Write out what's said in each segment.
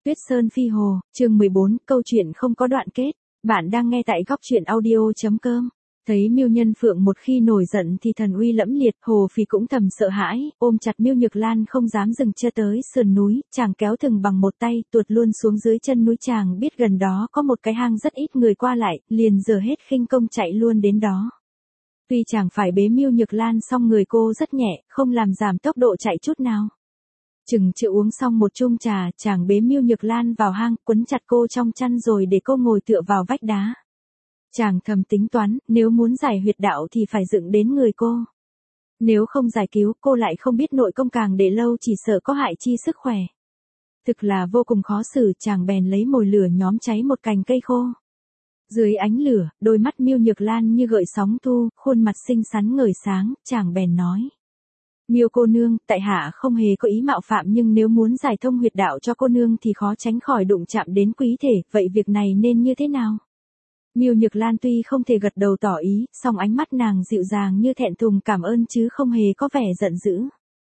Tuyết Sơn Phi Hồ, chương 14, câu chuyện không có đoạn kết. Bạn đang nghe tại góc truyện audio.com. Thấy Miêu Nhân Phượng một khi nổi giận thì thần uy lẫm liệt, Hồ Phì cũng thầm sợ hãi, ôm chặt Miêu Nhược Lan không dám dừng chân tới sườn núi, chàng kéo thừng bằng một tay, tuột luôn xuống dưới chân núi. Chàng biết gần đó có một cái hang rất ít người qua lại, liền giở hết khinh công chạy luôn đến đó. Tuy chàng phải bế Miêu Nhược Lan song người cô rất nhẹ, không làm giảm tốc độ chạy chút nào. Chừng chịu uống xong một chung trà, chàng bế Miêu Nhược Lan vào hang, quấn chặt cô trong chăn rồi để cô ngồi tựa vào vách đá. Chàng thầm tính toán, nếu muốn giải huyệt đạo thì phải dựng đến người cô. Nếu không giải cứu, cô lại không biết nội công, càng để lâu chỉ sợ có hại chi sức khỏe. Thực là vô cùng khó xử, chàng bèn lấy mồi lửa nhóm cháy một cành cây khô. Dưới ánh lửa, đôi mắt Miêu Nhược Lan như gợn sóng thu, khuôn mặt xinh xắn ngời sáng, chàng bèn nói. Miêu cô nương, tại hạ không hề có ý mạo phạm, nhưng nếu muốn giải thông huyệt đạo cho cô nương thì khó tránh khỏi đụng chạm đến quý thể, vậy việc này nên như thế nào? Miêu Nhược Lan tuy không thể gật đầu tỏ ý, song ánh mắt nàng dịu dàng như thẹn thùng cảm ơn chứ không hề có vẻ giận dữ.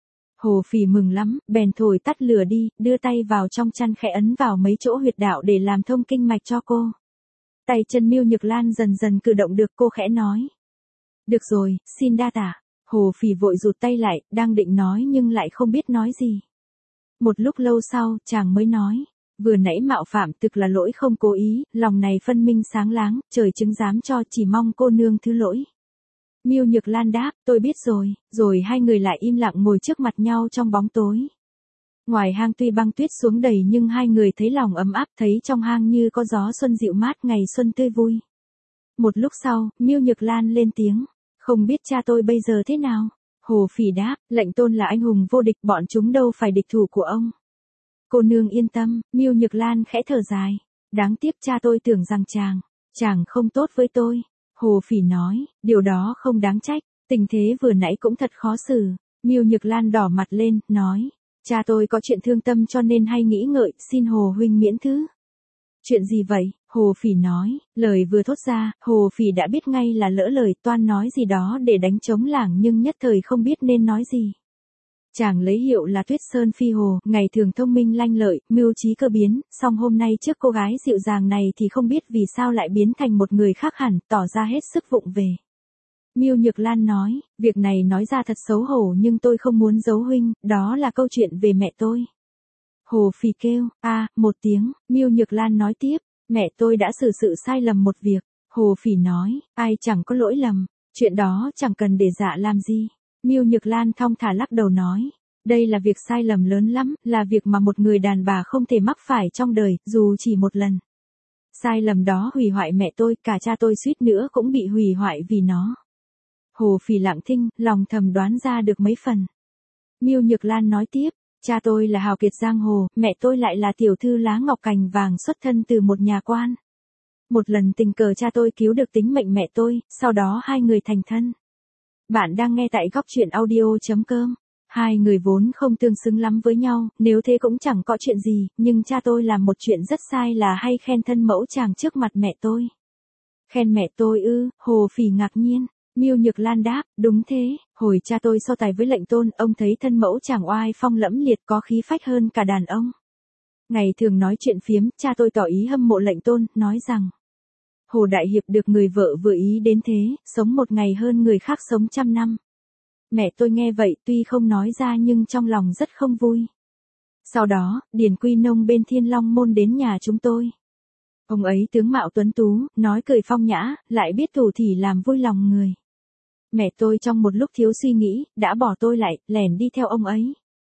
Hồ Phì mừng lắm, bèn thổi tắt lửa đi, đưa tay vào trong chăn khẽ ấn vào mấy chỗ huyệt đạo để làm thông kinh mạch cho cô. Tay chân Miêu Nhược Lan dần dần cử động được, cô khẽ nói. Được rồi, xin đa tạ. Hồ Phì vội rụt tay lại, đang định nói nhưng lại không biết nói gì. Một lúc lâu sau, chàng mới nói, vừa nãy mạo phạm thực là lỗi không cố ý, lòng này phân minh sáng láng, trời chứng giám cho, chỉ mong cô nương thứ lỗi. Miêu Nhược Lan đáp, tôi biết rồi, rồi hai người lại im lặng ngồi trước mặt nhau trong bóng tối. Ngoài hang tuy băng tuyết xuống đầy nhưng hai người thấy lòng ấm áp, thấy trong hang như có gió xuân dịu mát, ngày xuân tươi vui. Một lúc sau, Miêu Nhược Lan lên tiếng. Không biết cha tôi bây giờ thế nào? Hồ Phì đáp, lệnh tôn là anh hùng vô địch, bọn chúng đâu phải địch thủ của ông. Cô nương yên tâm, Miêu Nhược Lan khẽ thở dài. Đáng tiếc cha tôi tưởng rằng chàng không tốt với tôi. Hồ Phì nói, điều đó không đáng trách, tình thế vừa nãy cũng thật khó xử. Miêu Nhược Lan đỏ mặt lên, nói, cha tôi có chuyện thương tâm cho nên hay nghĩ ngợi, xin Hồ huynh miễn thứ. Chuyện gì vậy? Hồ Phì nói, lời vừa thốt ra, Hồ Phì đã biết ngay là lỡ lời, toan nói gì đó để đánh trống lảng nhưng nhất thời không biết nên nói gì. Chàng lấy hiệu là Tuyết Sơn Phi Hồ, ngày thường thông minh lanh lợi, mưu trí cơ biến, song hôm nay trước cô gái dịu dàng này thì không biết vì sao lại biến thành một người khác hẳn, tỏ ra hết sức vụng về. Miêu Nhược Lan nói, việc này nói ra thật xấu hổ nhưng tôi không muốn giấu huynh, đó là câu chuyện về mẹ tôi. Hồ Phì kêu, một tiếng, Miêu Nhược Lan nói tiếp, mẹ tôi đã xử sự sai lầm một việc. Hồ Phì nói, ai chẳng có lỗi lầm, chuyện đó chẳng cần để dạ làm gì. Miêu Nhược Lan thong thả lắc đầu nói, đây là việc sai lầm lớn lắm, là việc mà một người đàn bà không thể mắc phải trong đời, dù chỉ một lần. Sai lầm đó hủy hoại mẹ tôi, cả cha tôi suýt nữa cũng bị hủy hoại vì nó. Hồ Phì lặng thinh, lòng thầm đoán ra được mấy phần. Miêu Nhược Lan nói tiếp, cha tôi là hào kiệt giang hồ, mẹ tôi lại là tiểu thư lá ngọc cành vàng xuất thân từ một nhà quan. Một lần tình cờ cha tôi cứu được tính mệnh mẹ tôi, sau đó hai người thành thân. Bạn đang nghe tại góc truyện audio.com. Hai người vốn không tương xứng lắm với nhau, nếu thế cũng chẳng có chuyện gì, nhưng cha tôi làm một chuyện rất sai là hay khen thân mẫu chàng trước mặt mẹ tôi. Khen mẹ tôi ư? Hồ Phì ngạc nhiên. Miêu Nhược Lan đáp, đúng thế, hồi cha tôi so tài với lệnh tôn, ông thấy thân mẫu chàng oai phong lẫm liệt, có khí phách hơn cả đàn ông. Ngày thường nói chuyện phiếm, cha tôi tỏ ý hâm mộ lệnh tôn, nói rằng Hồ đại hiệp được người vợ vừa ý đến thế, sống một ngày hơn người khác sống 100 năm. Mẹ tôi nghe vậy tuy không nói ra nhưng trong lòng rất không vui. Sau đó, Điền Quy Nông bên Thiên Long Môn đến nhà chúng tôi. Ông ấy tướng mạo tuấn tú, nói cười phong nhã, lại biết thủ thỉ làm vui lòng người. Mẹ tôi trong một lúc thiếu suy nghĩ, đã bỏ tôi lại, lẻn đi theo ông ấy.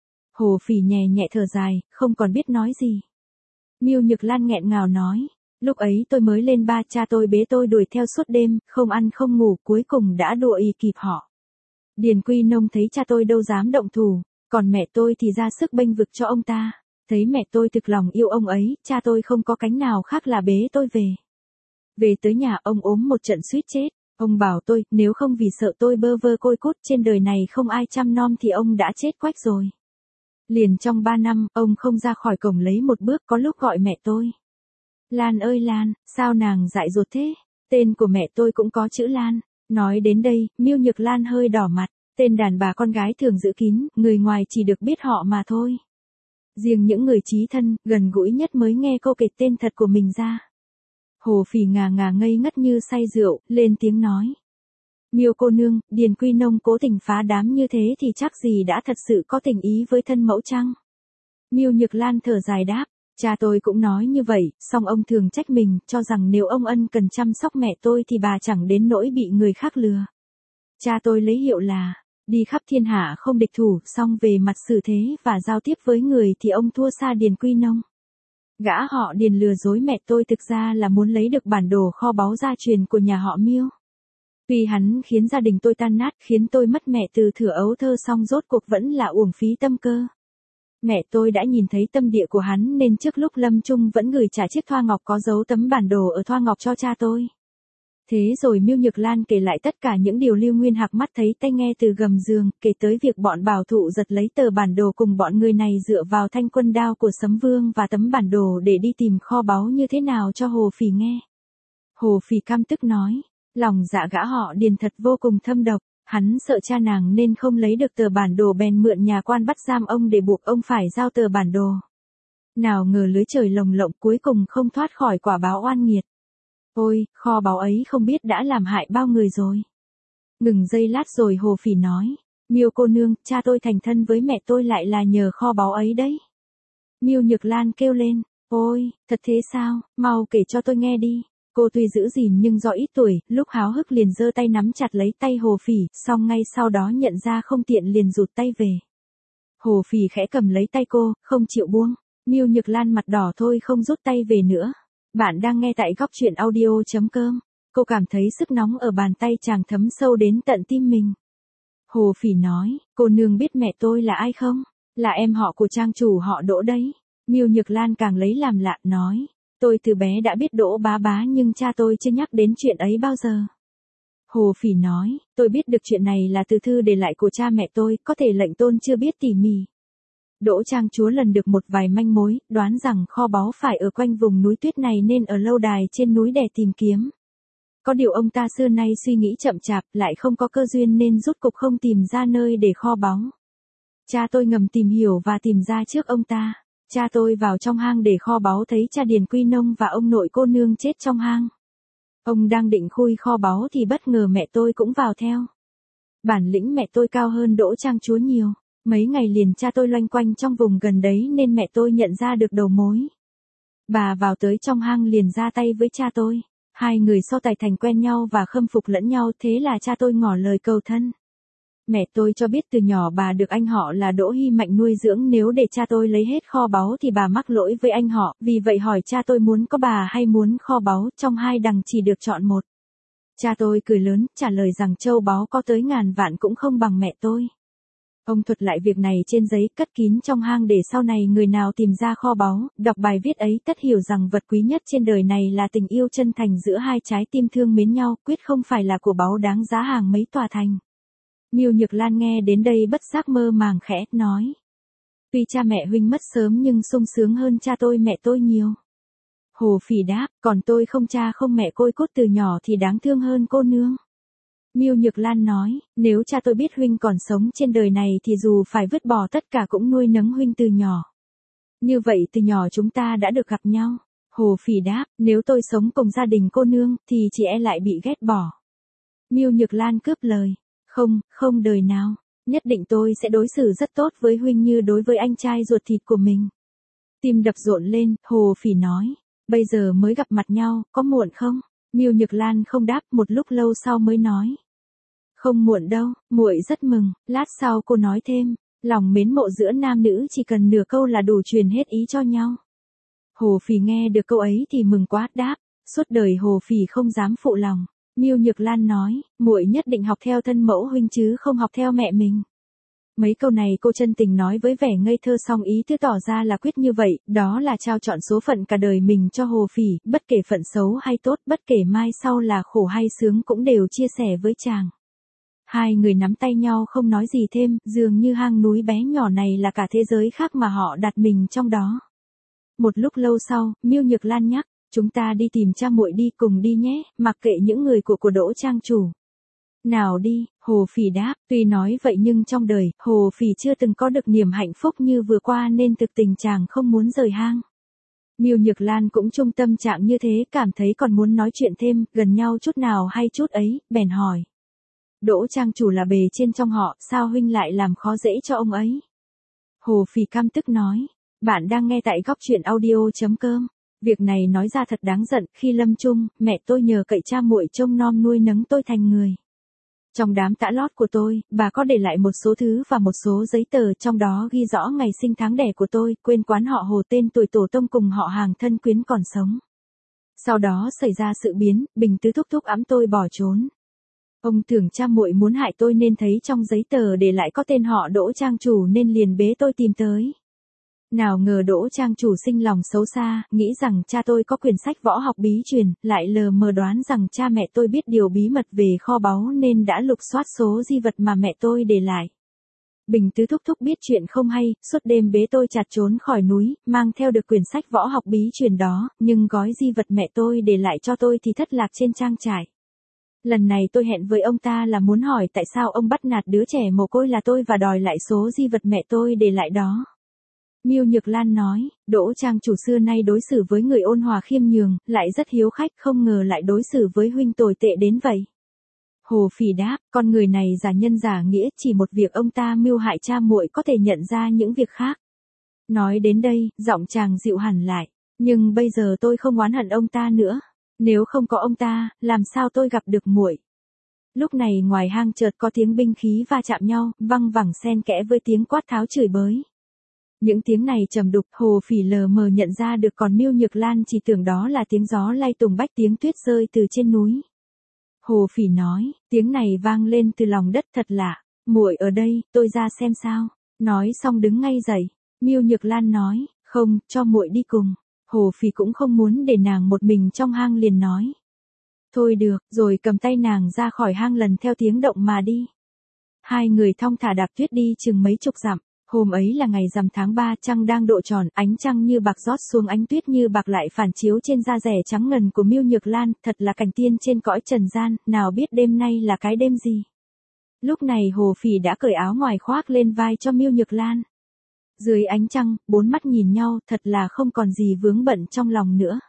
Hồ Phì nhẹ nhẹ thở dài, không còn biết nói gì. Miêu Nhược Lan nghẹn ngào nói, lúc ấy tôi mới lên 3, cha tôi bế tôi đuổi theo suốt đêm, không ăn không ngủ, cuối cùng đã đuổi kịp họ. Điền Quy Nông thấy cha tôi đâu dám động thủ, còn mẹ tôi thì ra sức bênh vực cho ông ta. Thấy mẹ tôi thực lòng yêu ông ấy, cha tôi không có cánh nào khác là bế tôi về. Về tới nhà ông ốm một trận suýt chết. Ông bảo tôi, nếu không vì sợ tôi bơ vơ côi cút trên đời này không ai chăm nom thì ông đã chết quách rồi. Liền trong 3 năm, ông không ra khỏi cổng lấy một bước, có lúc gọi mẹ tôi. Lan ơi Lan, sao nàng dại dột thế? Tên của mẹ tôi cũng có chữ Lan. Nói đến đây, Miêu Nhược Lan hơi đỏ mặt. Tên đàn bà con gái thường giữ kín, người ngoài chỉ được biết họ mà thôi. Riêng những người chí thân, gần gũi nhất mới nghe câu kể tên thật của mình ra. Hồ Phỉ ngà ngà ngây ngất như say rượu, lên tiếng nói. Miêu cô nương, Điền Quy Nông cố tình phá đám như thế thì chắc gì đã thật sự có tình ý với thân mẫu chăng? Miêu Nhược Lan thở dài đáp. Cha tôi cũng nói như vậy, song ông thường trách mình, cho rằng nếu ông ân cần chăm sóc mẹ tôi thì bà chẳng đến nỗi bị người khác lừa. Cha tôi lấy hiệu là, đi khắp thiên hạ không địch thủ, song về mặt xử thế và giao tiếp với người thì ông thua xa Điền Quy Nông. Gã họ Điền lừa dối mẹ tôi thực ra là muốn lấy được bản đồ kho báu gia truyền của nhà họ Miêu. Vì hắn khiến gia đình tôi tan nát, khiến tôi mất mẹ từ thuở ấu thơ, song rốt cuộc vẫn là uổng phí tâm cơ. Mẹ tôi đã nhìn thấy tâm địa của hắn nên trước lúc lâm chung vẫn gửi trả chiếc thoa ngọc có dấu tấm bản đồ ở thoa ngọc cho cha tôi. Thế rồi Miêu Nhược Lan kể lại tất cả những điều Lưu Nguyên Hạc mắt thấy tai nghe từ gầm giường, kể tới việc bọn bảo thụ giật lấy tờ bản đồ cùng bọn người này dựa vào thanh quân đao của Sấm Vương và tấm bản đồ để đi tìm kho báu như thế nào cho Hồ Phỉ nghe. Hồ Phỉ căm tức nói, lòng dạ gã họ Điền thật vô cùng thâm độc. Hắn sợ cha nàng nên không lấy được tờ bản đồ, bèn mượn nhà quan bắt giam ông để buộc ông phải giao tờ bản đồ. Nào ngờ lưới trời lồng lộng cuối cùng không thoát khỏi quả báo oan nghiệt. Ôi, kho báu ấy không biết đã làm hại bao người rồi. Ngừng giây lát rồi Hồ Phỉ nói, Miêu cô nương, cha tôi thành thân với mẹ tôi lại là nhờ kho báu ấy đấy. Miêu Nhược Lan kêu lên, ôi, thật thế sao, mau kể cho tôi nghe đi. Cô tuy giữ gìn nhưng do ít tuổi, lúc háo hức liền giơ tay nắm chặt lấy tay Hồ Phỉ, song ngay sau đó nhận ra không tiện liền rụt tay về. Hồ Phỉ khẽ cầm lấy tay cô, không chịu buông. Miêu Nhược Lan mặt đỏ thôi không rút tay về nữa. Bạn đang nghe tại góc truyện audio.com. Cô cảm thấy sức nóng ở bàn tay chàng thấm sâu đến tận tim mình. Hồ Phỉ nói, cô nương biết mẹ tôi là ai không? Là em họ của trang chủ họ Đỗ đấy. Miêu Nhược Lan càng lấy làm lạ, nói. Tôi từ bé đã biết Đỗ bá bá nhưng cha tôi chưa nhắc đến chuyện ấy bao giờ. Hồ Phỉ nói, tôi biết được chuyện này là từ thư để lại của cha mẹ tôi, có thể lệnh tôn chưa biết tỉ mỉ. Đỗ trang chúa lần được một vài manh mối, đoán rằng kho báu phải ở quanh vùng núi tuyết này nên ở lâu đài trên núi để tìm kiếm. Có điều ông ta xưa nay suy nghĩ chậm chạp, lại không có cơ duyên nên rốt cục không tìm ra nơi để kho báu. Cha tôi ngầm tìm hiểu và tìm ra trước ông ta. Cha tôi vào trong hang để kho báu thấy cha Điền Quy Nông và ông nội cô nương chết trong hang. Ông đang định khui kho báu thì bất ngờ mẹ tôi cũng vào theo. Bản lĩnh mẹ tôi cao hơn Đỗ trang chúa nhiều. Mấy ngày liền cha tôi loanh quanh trong vùng gần đấy nên mẹ tôi nhận ra được đầu mối. Bà vào tới trong hang liền ra tay với cha tôi. Hai người so tài thành quen nhau và khâm phục lẫn nhau, thế là cha tôi ngỏ lời cầu thân. Mẹ tôi cho biết từ nhỏ bà được anh họ là Đỗ Hy Mạnh nuôi dưỡng, nếu để cha tôi lấy hết kho báu thì bà mắc lỗi với anh họ, vì vậy hỏi cha tôi muốn có bà hay muốn kho báu, trong hai đằng chỉ được chọn một. Cha tôi cười lớn, trả lời rằng châu báu có tới ngàn vạn cũng không bằng mẹ tôi. Ông thuật lại việc này trên giấy cất kín trong hang để sau này người nào tìm ra kho báu, đọc bài viết ấy tất hiểu rằng vật quý nhất trên đời này là tình yêu chân thành giữa hai trái tim thương mến nhau, quyết không phải là của báu đáng giá hàng mấy tòa thành. Miêu Nhược Lan nghe đến đây bất giác mơ màng khẽ, nói. Tuy cha mẹ huynh mất sớm nhưng sung sướng hơn cha tôi mẹ tôi nhiều. Hồ Phỉ đáp, còn tôi không cha không mẹ côi cút từ nhỏ thì đáng thương hơn cô nương. Miêu Nhược Lan nói, nếu cha tôi biết huynh còn sống trên đời này thì dù phải vứt bỏ tất cả cũng nuôi nấng huynh từ nhỏ. Như vậy từ nhỏ chúng ta đã được gặp nhau. Hồ Phỉ đáp, nếu tôi sống cùng gia đình cô nương thì chị e lại bị ghét bỏ. Miêu Nhược Lan cướp lời. Không đời nào, nhất định tôi sẽ đối xử rất tốt với huynh như đối với anh trai ruột thịt của mình. Tim đập rộn lên, Hồ Phỉ nói, bây giờ mới gặp mặt nhau, có muộn không? Miêu Nhược Lan không đáp, một lúc lâu sau mới nói. Không muộn đâu, muội rất mừng. Lát sau cô nói thêm, lòng mến mộ giữa nam nữ chỉ cần nửa câu là đủ truyền hết ý cho nhau. Hồ Phỉ nghe được câu ấy thì mừng quá, đáp, suốt đời Hồ Phỉ không dám phụ lòng. Miêu Nhược Lan nói, muội nhất định học theo thân mẫu huynh chứ không học theo mẹ mình. Mấy câu này cô chân tình nói với vẻ ngây thơ, song ý thứ tỏ ra là quyết như vậy, đó là trao chọn số phận cả đời mình cho Hồ Phỉ, bất kể phận xấu hay tốt, bất kể mai sau là khổ hay sướng cũng đều chia sẻ với chàng. Hai người nắm tay nhau không nói gì thêm, dường như hang núi bé nhỏ này là cả thế giới khác mà họ đặt mình trong đó. Một lúc lâu sau, Miêu Nhược Lan nhắc, chúng ta đi tìm cha muội đi, cùng đi nhé, mặc kệ những người của Đỗ trang chủ. Nào đi, Hồ Phỉ đáp, tuy nói vậy nhưng trong đời, Hồ Phỉ chưa từng có được niềm hạnh phúc như vừa qua nên thực tình chàng không muốn rời hang. Miêu Nhược Lan cũng chung tâm trạng như thế, cảm thấy còn muốn nói chuyện thêm, gần nhau chút nào hay chút ấy, bèn hỏi. Đỗ trang chủ là bề trên trong họ, sao huynh lại làm khó dễ cho ông ấy? Hồ Phỉ căm tức nói, bạn đang nghe tại góc truyện audio.com. Việc này nói ra thật đáng giận, khi lâm chung, mẹ tôi nhờ cậy cha muội trông nom nuôi nấng tôi thành người. Trong đám tã lót của tôi, bà có để lại một số thứ và một số giấy tờ, trong đó ghi rõ ngày sinh tháng đẻ của tôi, quên quán họ Hồ, tên tuổi tổ tông cùng họ hàng thân quyến còn sống. Sau đó xảy ra sự biến, Bình Tứ thúc thúc ẵm tôi bỏ trốn. Ông tưởng cha muội muốn hại tôi nên thấy trong giấy tờ để lại có tên họ Đỗ trang chủ nên liền bế tôi tìm tới. Nào ngờ Đỗ trang chủ sinh lòng xấu xa, nghĩ rằng cha tôi có quyển sách võ học bí truyền, lại lờ mờ đoán rằng cha mẹ tôi biết điều bí mật về kho báu nên đã lục soát số di vật mà mẹ tôi để lại. Bình Tứ thúc thúc biết chuyện không hay, suốt đêm bế tôi chặt trốn khỏi núi, mang theo được quyển sách võ học bí truyền đó, nhưng gói di vật mẹ tôi để lại cho tôi thì thất lạc trên trang trại. Lần này tôi hẹn với ông ta là muốn hỏi tại sao ông bắt nạt đứa trẻ mồ côi là tôi và đòi lại số di vật mẹ tôi để lại đó. Miêu Nhược Lan nói, Đỗ trang chủ xưa nay đối xử với người ôn hòa khiêm nhường, lại rất hiếu khách, không ngờ lại đối xử với huynh tồi tệ đến vậy. Hồ Phỉ đáp, con người này giả nhân giả nghĩa, chỉ một việc ông ta mưu hại cha muội có thể nhận ra những việc khác. Nói đến đây, giọng chàng dịu hẳn lại, nhưng bây giờ tôi không oán hận ông ta nữa. Nếu không có ông ta, làm sao tôi gặp được muội? Lúc này ngoài hang chợt có tiếng binh khí va chạm nhau, văng vẳng xen kẽ với tiếng quát tháo chửi bới. Những tiếng này trầm đục, Hồ Phỉ lờ mờ nhận ra được, còn Miêu Nhược Lan chỉ tưởng đó là tiếng gió lay tùng bách, tiếng tuyết rơi từ trên núi. Hồ Phỉ nói, tiếng này vang lên từ lòng đất thật lạ, muội ở đây, tôi ra xem sao. Nói xong đứng ngay dậy. Miêu Nhược Lan nói, không, cho muội đi cùng. Hồ Phỉ cũng không muốn để nàng một mình trong hang liền nói. Thôi được, rồi cầm tay nàng ra khỏi hang lần theo tiếng động mà đi. Hai người thong thả đạp tuyết đi chừng mấy chục dặm. Hôm ấy là ngày rằm tháng 3, trăng đang độ tròn, ánh trăng như bạc rót xuống, ánh tuyết như bạc lại phản chiếu trên da rẻ trắng ngần của Miêu Nhược Lan, thật là cảnh tiên trên cõi trần gian, nào biết đêm nay là cái đêm gì. Lúc này Hồ Phỉ đã cởi áo ngoài khoác lên vai cho Miêu Nhược Lan. Dưới ánh trăng, bốn mắt nhìn nhau, thật là không còn gì vướng bận trong lòng nữa.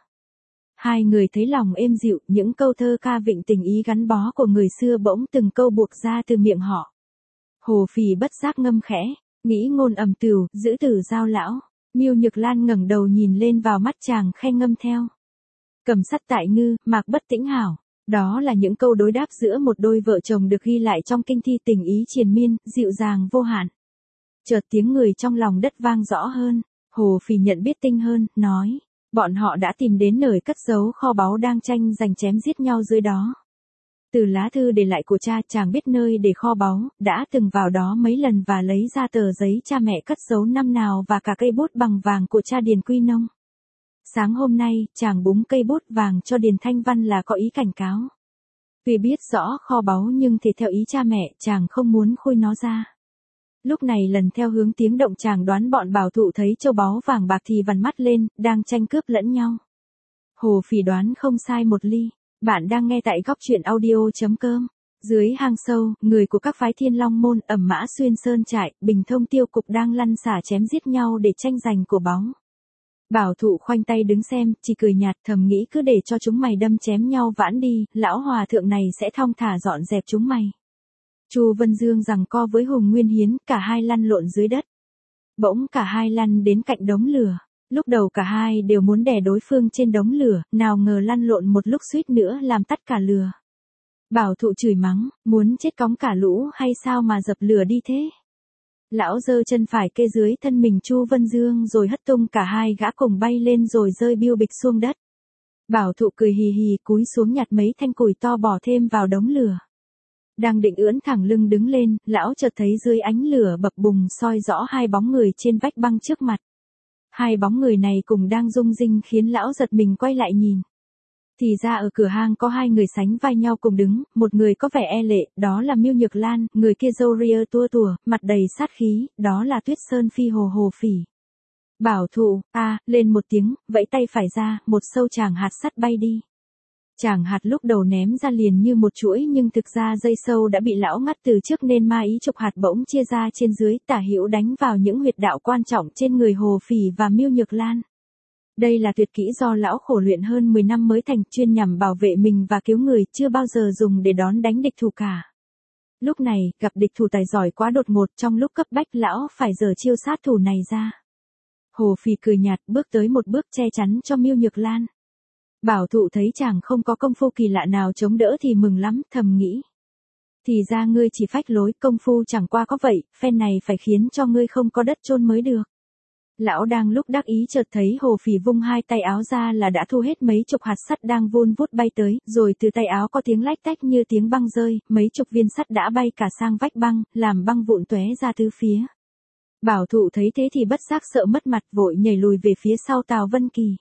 Hai người thấy lòng êm dịu, những câu thơ ca vịnh tình ý gắn bó của người xưa bỗng từng câu buộc ra từ miệng họ. Hồ Phỉ bất giác ngâm khẽ, nghĩ ngôn ầm tửu, giữ tử giao lão. Miêu Nhược Lan ngẩng đầu nhìn lên vào mắt chàng, khe ngâm theo. Cầm sắt tại ngư, mạc bất tĩnh hảo. Đó là những câu đối đáp giữa một đôi vợ chồng được ghi lại trong kinh thi tình ý triền miên, dịu dàng vô hạn. Chợt tiếng người trong lòng đất vang rõ hơn, Hồ Phỉ nhận biết tinh hơn, nói, bọn họ đã tìm đến nơi cất giấu kho báu đang tranh giành chém giết nhau dưới đó. Từ lá thư để lại của cha, chàng biết nơi để kho báu, đã từng vào đó mấy lần và lấy ra tờ giấy cha mẹ cất giấu năm nào và cả cây bút bằng vàng của cha Điền Quy Nông. Sáng hôm nay, chàng búng cây bút vàng cho Điền Thanh Văn là có ý cảnh cáo. Vì biết rõ kho báu nhưng thì theo ý cha mẹ, chàng không muốn khui nó ra. Lúc này lần theo hướng tiếng động chàng đoán bọn bảo thụ thấy châu báu vàng bạc thì vằn mắt lên, đang tranh cướp lẫn nhau. Hồ Phỉ đoán không sai một ly. Bạn đang nghe tại góc truyện audio.com. Dưới hang sâu, người của các phái Thiên Long Môn, Ẩm Mã Xuyên Sơn Trại, Bình Thông Tiêu Cục đang lăn xả chém giết nhau để tranh giành của báu. Bảo thụ khoanh tay đứng xem, chỉ cười nhạt, thầm nghĩ cứ để cho chúng mày đâm chém nhau vãn đi, lão hòa thượng này sẽ thong thả dọn dẹp chúng mày. Chu Vân Dương giằng co với Hùng Nguyên Hiến, cả hai lăn lộn dưới đất. Bỗng cả hai lăn đến cạnh đống lửa. Lúc đầu cả hai đều muốn đè đối phương trên đống lửa, nào ngờ lăn lộn một lúc suýt nữa làm tắt cả lửa. Bảo thụ chửi mắng, muốn chết cóng cả lũ hay sao mà dập lửa đi thế? Lão giơ chân phải kê dưới thân mình Chu Vân Dương rồi hất tung cả hai gã cùng bay lên rồi rơi biêu bịch xuống đất. Bảo thụ cười hì hì cúi xuống nhặt mấy thanh củi to bỏ thêm vào đống lửa. Đang định ưỡn thẳng lưng đứng lên, lão chợt thấy dưới ánh lửa bập bùng soi rõ hai bóng người trên vách băng trước mặt. Hai bóng người này cùng đang rung rinh khiến lão giật mình quay lại nhìn. Thì ra ở cửa hang có hai người sánh vai nhau cùng đứng, một người có vẻ e lệ, đó là Miêu Nhược Lan, người kia râu ria tua tủa, mặt đầy sát khí, đó là Tuyết Sơn Phi Hồ Phỉ. Bảo thụ, lên một tiếng, vẫy tay phải ra, một sâu chàng hạt sắt bay đi. Chàng hạt lúc đầu ném ra liền như một chuỗi nhưng thực ra dây sâu đã bị lão ngắt từ trước nên ma ý trục hạt bỗng chia ra trên dưới tả hữu đánh vào những huyệt đạo quan trọng trên người Hồ Phỉ và Miêu Nhược Lan. Đây là tuyệt kỹ do lão khổ luyện hơn 10 năm mới thành, chuyên nhằm bảo vệ mình và cứu người, chưa bao giờ dùng để đón đánh địch thủ cả. Lúc này, gặp địch thủ tài giỏi quá đột ngột, trong lúc cấp bách lão phải giở chiêu sát thủ này ra. Hồ Phỉ cười nhạt, bước tới một bước che chắn cho Miêu Nhược Lan. Bảo thụ thấy chàng không có công phu kỳ lạ nào chống đỡ thì mừng lắm, thầm nghĩ. Thì ra ngươi chỉ phách lối, công phu chẳng qua có vậy, phen này phải khiến cho ngươi không có đất chôn mới được. Lão đang lúc đắc ý chợt thấy Hồ Phỉ vung hai tay áo ra là đã thu hết mấy chục hạt sắt đang vun vút bay tới, rồi từ tay áo có tiếng lách tách như tiếng băng rơi, mấy chục viên sắt đã bay cả sang vách băng, làm băng vụn tóe ra tứ phía. Bảo thụ thấy thế thì bất giác sợ mất mặt, vội nhảy lùi về phía sau Tào Vân Kỳ.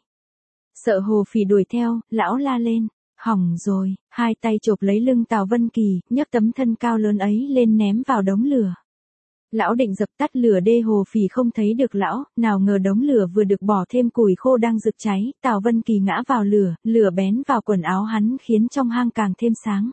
Sợ Hồ Phỉ đuổi theo, lão la lên, hỏng rồi, hai tay chộp lấy lưng Tào Vân Kỳ, nhấc tấm thân cao lớn ấy lên ném vào đống lửa. Lão định dập tắt lửa đê, Hồ Phỉ không thấy được lão, nào ngờ đống lửa vừa được bỏ thêm củi khô đang rực cháy, Tào Vân Kỳ ngã vào lửa, lửa bén vào quần áo hắn khiến trong hang càng thêm sáng.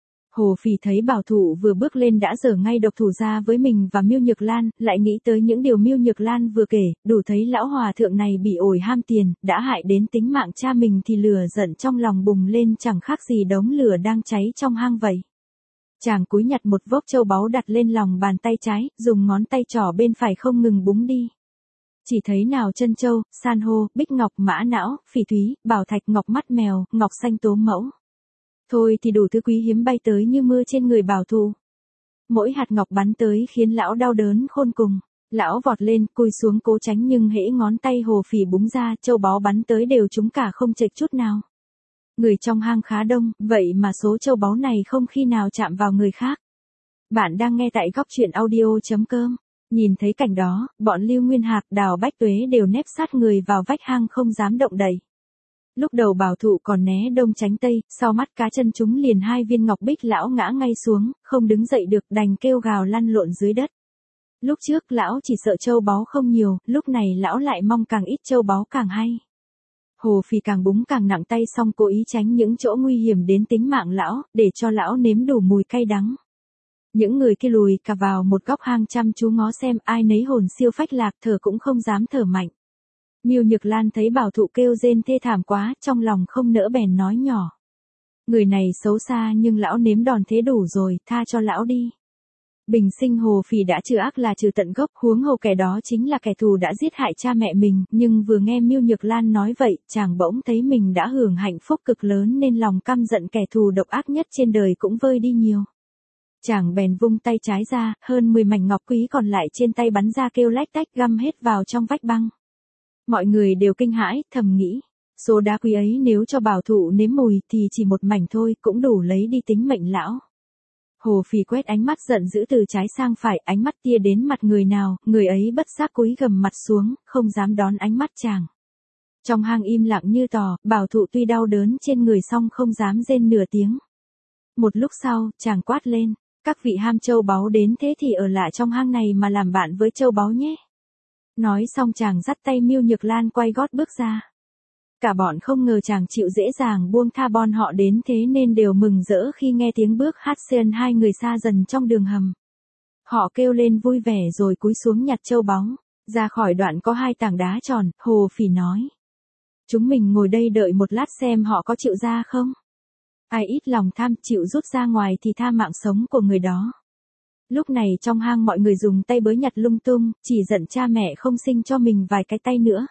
Hồ Phỉ thấy bảo thụ vừa bước lên đã giở ngay độc thủ ra với mình và Miêu Nhược Lan, lại nghĩ tới những điều Miêu Nhược Lan vừa kể, đủ thấy lão hòa thượng này bị ổi ham tiền, đã hại đến tính mạng cha mình thì lửa giận trong lòng bùng lên chẳng khác gì đống lửa đang cháy trong hang vậy. Chàng cúi nhặt một vốc châu báu đặt lên lòng bàn tay trái, dùng ngón tay trỏ bên phải không ngừng búng đi. Chỉ thấy nào chân châu, san hô, bích ngọc, mã não, phỉ thúy, bảo thạch, ngọc mắt mèo, ngọc xanh tố mẫu. Thôi thì đủ thứ quý hiếm bay tới như mưa trên người bảo thụ. Mỗi hạt ngọc bắn tới khiến lão đau đớn khôn cùng. Lão vọt lên, cúi xuống cố tránh nhưng hễ ngón tay Hồ Phỉ búng ra, châu báu bắn tới đều trúng cả không chệch chút nào. Người trong hang khá đông, vậy mà số châu báu này không khi nào chạm vào người khác. Bạn đang nghe tại góc truyện audio.com. Nhìn thấy cảnh đó, bọn Lưu Nguyên Hạc, Đào Bách Tuế đều nép sát người vào vách hang không dám động đậy. Lúc đầu bảo thụ còn né đông tránh tây, sau mắt cá chân chúng liền hai viên ngọc bích, lão ngã ngay xuống, không đứng dậy được, đành kêu gào lăn lộn dưới đất. Lúc trước lão chỉ sợ châu báu không nhiều, lúc này lão lại mong càng ít châu báu càng hay. Hồ Phỉ càng búng càng nặng tay, xong cố ý tránh những chỗ nguy hiểm đến tính mạng lão, để cho lão nếm đủ mùi cay đắng. Những người kia lùi cả vào một góc hang chăm chú ngó xem, ai nấy hồn siêu phách lạc, thở cũng không dám thở mạnh. Miêu Nhược Lan thấy bảo thụ kêu rên thê thảm quá, trong lòng không nỡ bèn nói nhỏ. Người này xấu xa nhưng lão nếm đòn thế đủ rồi, tha cho lão đi. Bình sinh Hồ Phỉ đã trừ ác là trừ tận gốc, huống hồ kẻ đó chính là kẻ thù đã giết hại cha mẹ mình, nhưng vừa nghe Miêu Nhược Lan nói vậy, chàng bỗng thấy mình đã hưởng hạnh phúc cực lớn nên lòng căm giận kẻ thù độc ác nhất trên đời cũng vơi đi nhiều. Chàng bèn vung tay trái ra, hơn 10 mảnh ngọc quý còn lại trên tay bắn ra kêu lách tách găm hết vào trong vách băng. Mọi người đều kinh hãi, thầm nghĩ, số đá quý ấy nếu cho bảo thụ nếm mùi thì chỉ một mảnh thôi cũng đủ lấy đi tính mệnh lão. Hồ Phỉ quét ánh mắt giận dữ từ trái sang phải, ánh mắt tia đến mặt người nào, người ấy bất giác cúi gằm mặt xuống, không dám đón ánh mắt chàng. Trong hang im lặng như tò, bảo thụ tuy đau đớn trên người song không dám rên nửa tiếng. Một lúc sau, chàng quát lên, các vị ham châu báu đến thế thì ở lại trong hang này mà làm bạn với châu báu nhé. Nói xong chàng dắt tay Miêu Nhược Lan quay gót bước ra. Cả bọn không ngờ chàng chịu dễ dàng buông tha bọn họ đến thế nên đều mừng rỡ khi nghe tiếng bước hát xiên hai người xa dần trong đường hầm. Họ kêu lên vui vẻ rồi cúi xuống nhặt châu báu. Ra khỏi đoạn có hai tảng đá tròn, Hồ Phỉ nói. Chúng mình ngồi đây đợi một lát xem họ có chịu ra không. Ai ít lòng tham chịu rút ra ngoài thì tha mạng sống của người đó. Lúc này trong hang mọi người dùng tay bới nhặt lung tung, chỉ giận cha mẹ không sinh cho mình vài cái tay nữa.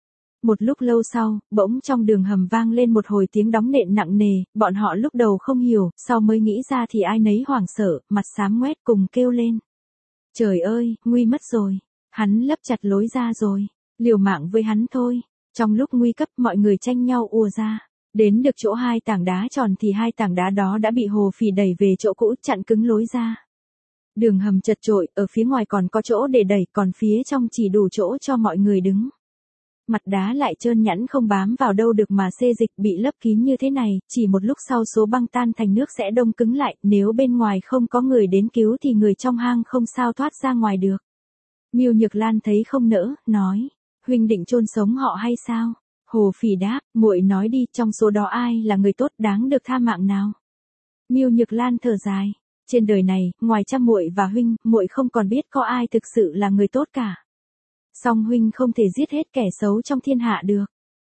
Một lúc lâu sau, bỗng trong đường hầm vang lên một hồi tiếng đóng nện nặng nề, bọn họ lúc đầu không hiểu, sau mới nghĩ ra thì ai nấy hoảng sợ, mặt xám ngoét cùng kêu lên. Trời ơi, nguy mất rồi, hắn lấp chặt lối ra rồi, liều mạng với hắn thôi. Trong lúc nguy cấp mọi người tranh nhau ùa ra. Đến được chỗ hai tảng đá tròn thì hai tảng đá đó đã bị Hồ Phỉ đẩy về chỗ cũ chặn cứng lối ra. Đường hầm chật chội, ở phía ngoài còn có chỗ để đẩy, còn phía trong chỉ đủ chỗ cho mọi người đứng. Mặt đá lại trơn nhẵn không bám vào đâu được mà xê dịch, bị lấp kín như thế này, chỉ một lúc sau số băng tan thành nước sẽ đông cứng lại, nếu bên ngoài không có người đến cứu thì người trong hang không sao thoát ra ngoài được. Miêu Nhược Lan thấy không nỡ, nói, huynh định chôn sống họ hay sao? Hồ Phỉ đáp, muội nói đi, trong số đó ai là người tốt đáng được tha mạng nào? Miêu Nhược Lan thở dài, trên đời này, ngoài cha muội và huynh, muội không còn biết có ai thực sự là người tốt cả. Song huynh không thể giết hết kẻ xấu trong thiên hạ được.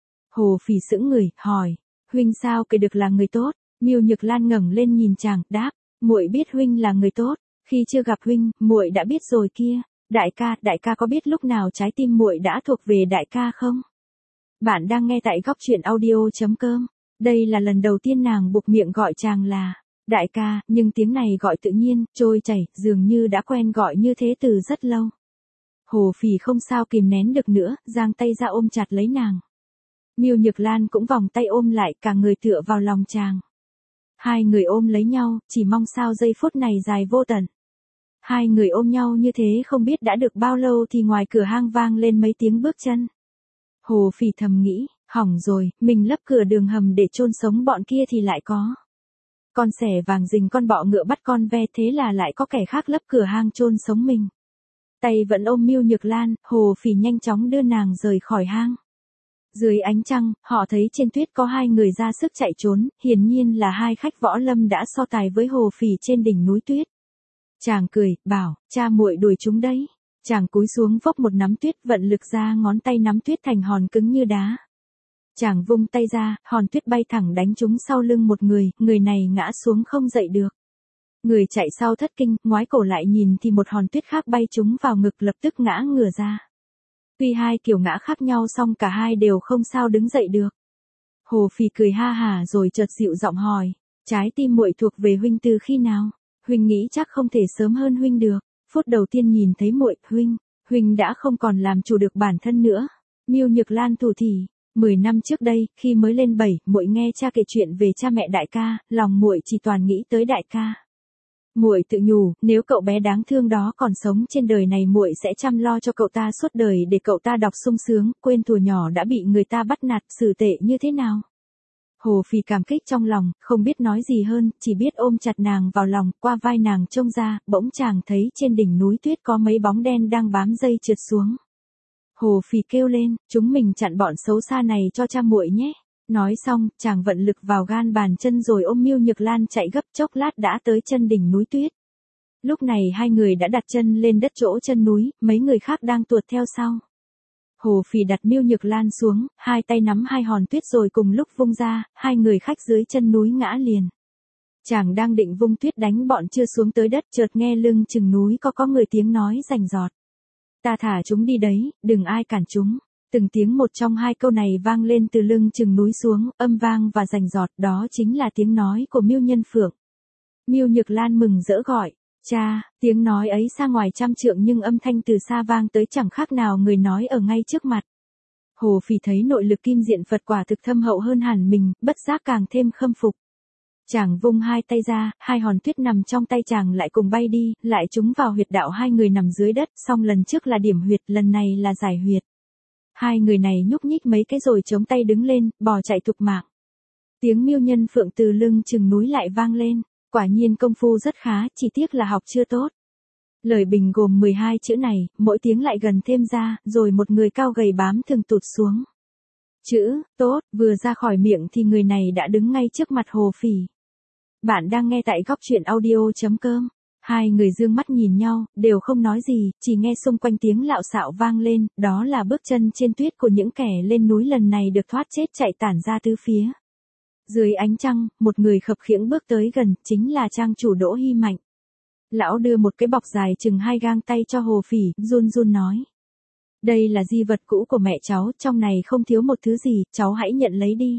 Hồ Phỉ sững người, hỏi, huynh sao kể được là người tốt? Miêu Nhược Lan ngẩng lên nhìn chàng, đáp, muội biết huynh là người tốt, khi chưa gặp huynh, muội đã biết rồi kia. Đại ca có biết lúc nào trái tim muội đã thuộc về đại ca không? Bạn đang nghe tại góc truyện audio.com. Đây là lần đầu tiên nàng buộc miệng gọi chàng là đại ca, nhưng tiếng này gọi tự nhiên, trôi chảy, dường như đã quen gọi như thế từ rất lâu. Hồ Phỉ không sao kìm nén được nữa, giang tay ra ôm chặt lấy nàng. Miêu Nhược Lan cũng vòng tay ôm lại, cả người tựa vào lòng chàng. Hai người ôm lấy nhau, chỉ mong sao giây phút này dài vô tận. Hai người ôm nhau như thế không biết đã được bao lâu thì ngoài cửa hang vang lên mấy tiếng bước chân. Hồ Phỉ thầm nghĩ, hỏng rồi, mình lấp cửa đường hầm để chôn sống bọn kia thì lại có. Con sẻ vàng rình con bọ ngựa bắt con ve, thế là lại có kẻ khác lấp cửa hang chôn sống mình. Tay vẫn ôm Miêu Nhược Lan, Hồ Phỉ nhanh chóng đưa nàng rời khỏi hang. Dưới ánh trăng, họ thấy trên tuyết có hai người ra sức chạy trốn, hiển nhiên là hai khách võ lâm đã so tài với Hồ Phỉ trên đỉnh núi tuyết. Chàng cười, bảo, cha muội đuổi chúng đấy. Chàng cúi xuống vốc một nắm tuyết, vận lực ra ngón tay nắm tuyết thành hòn cứng như đá. Chàng vung tay ra, hòn tuyết bay thẳng đánh trúng sau lưng một người này ngã xuống không dậy được. Người chạy sau thất kinh, ngoái cổ lại nhìn thì một hòn tuyết khác bay trúng vào ngực, lập tức ngã ngửa ra. Tuy hai kiểu ngã khác nhau song cả hai đều không sao đứng dậy được. Hồ Phỉ cười ha hả rồi chợt dịu giọng hỏi, trái tim muội thuộc về huynh từ khi nào? Huynh nghĩ chắc không thể sớm hơn huynh được. Phút đầu tiên nhìn thấy muội, huynh đã không còn làm chủ được bản thân nữa. Miêu Nhược Lan thủ thỉ, 10 năm trước đây, khi mới lên 7, muội nghe cha kể chuyện về cha mẹ đại ca, lòng muội chỉ toàn nghĩ tới đại ca. Muội tự nhủ, nếu cậu bé đáng thương đó còn sống trên đời này, muội sẽ chăm lo cho cậu ta suốt đời để cậu ta đọc sung sướng, quên thuở nhỏ đã bị người ta bắt nạt xử tệ như thế nào. Hồ Phỉ cảm kích trong lòng, không biết nói gì hơn, chỉ biết ôm chặt nàng vào lòng, qua vai nàng trông ra, bỗng chàng thấy trên đỉnh núi tuyết có mấy bóng đen đang bám dây trượt xuống. Hồ Phỉ kêu lên, chúng mình chặn bọn xấu xa này cho cha muội nhé. Nói xong, chàng vận lực vào gan bàn chân rồi ôm Miêu Nhược Lan chạy gấp, chốc lát đã tới chân đỉnh núi tuyết. Lúc này hai người đã đặt chân lên đất chỗ chân núi, mấy người khác đang tuột theo sau. Hồ Phỉ đặt Miêu Nhược Lan xuống, hai tay nắm hai hòn tuyết rồi cùng lúc vung ra, hai người khách dưới chân núi ngã liền. Chàng đang định vung tuyết đánh bọn chưa xuống tới đất, chợt nghe lưng chừng núi có người tiếng nói rành rọt. Ta thả chúng đi đấy, đừng ai cản chúng. Từng tiếng một trong hai câu này vang lên từ lưng chừng núi xuống, âm vang và rành rọt, đó chính là tiếng nói của Miêu Nhân Phượng. Miêu Nhược Lan mừng rỡ gọi, cha, tiếng nói ấy xa ngoài trăm trượng nhưng âm thanh từ xa vang tới chẳng khác nào người nói ở ngay trước mặt. Hồ Phỉ thấy nội lực kim diện Phật quả thực thâm hậu hơn hẳn mình, bất giác càng thêm khâm phục. Chàng vung hai tay ra, hai hòn tuyết nằm trong tay chàng lại cùng bay đi, lại trúng vào huyệt đạo hai người nằm dưới đất, song lần trước là điểm huyệt, lần này là giải huyệt. Hai người này nhúc nhích mấy cái rồi chống tay đứng lên, bò chạy thục mạng. Tiếng Miêu Nhân Phượng từ lưng chừng núi lại vang lên, quả nhiên công phu rất khá, chỉ tiếc là học chưa tốt. Lời bình gồm 12 chữ này, mỗi tiếng lại gần thêm ra, rồi một người cao gầy bám thường tụt xuống. Chữ, tốt, vừa ra khỏi miệng thì người này đã đứng ngay trước mặt Hồ Phỉ. Bạn đang nghe tại góc truyện audio.com. Hai người dương mắt nhìn nhau, đều không nói gì, chỉ nghe xung quanh tiếng lạo xạo vang lên, đó là bước chân trên tuyết của những kẻ lên núi lần này được thoát chết chạy tản ra tứ phía. Dưới ánh trăng, một người khập khiễng bước tới gần, chính là trang chủ Đỗ Hy Mạnh. Lão đưa một cái bọc dài chừng 2 gang tay cho Hồ Phỉ, run run nói. Đây là di vật cũ của mẹ cháu, trong này không thiếu một thứ gì, cháu hãy nhận lấy đi.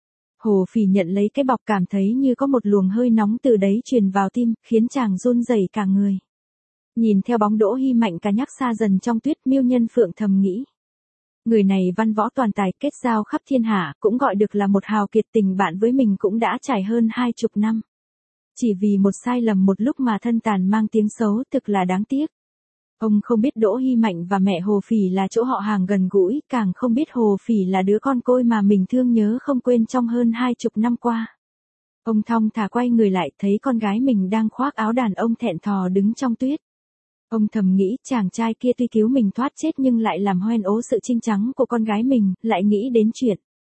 Hồ Phỉ nhận lấy cái bọc, cảm thấy như có một luồng hơi nóng từ đấy truyền vào tim, khiến chàng run rẩy cả người. Nhìn theo bóng Đỗ Hy Mạnh cả nhắc xa dần trong tuyết, Miêu Nhân Phượng thầm nghĩ. Người này văn võ toàn tài, kết giao khắp thiên hạ, cũng gọi được là một hào kiệt, tình bạn với mình cũng đã trải hơn 20 năm. Chỉ vì một sai lầm một lúc mà thân tàn mang tiếng xấu, thực là đáng tiếc. Ông không biết Đỗ Hy Mạnh và mẹ Hồ Phỉ là chỗ họ hàng gần gũi, càng không biết Hồ Phỉ là đứa con côi mà mình thương nhớ không quên trong hơn 20 năm qua. Ông thong thả quay người lại, thấy con gái mình đang khoác áo đàn ông thẹn thò đứng trong tuyết. Ông thầm nghĩ, chàng trai kia tuy cứu mình thoát chết nhưng lại làm hoen ố sự trinh trắng của con gái mình, lại nghĩ đến chuyện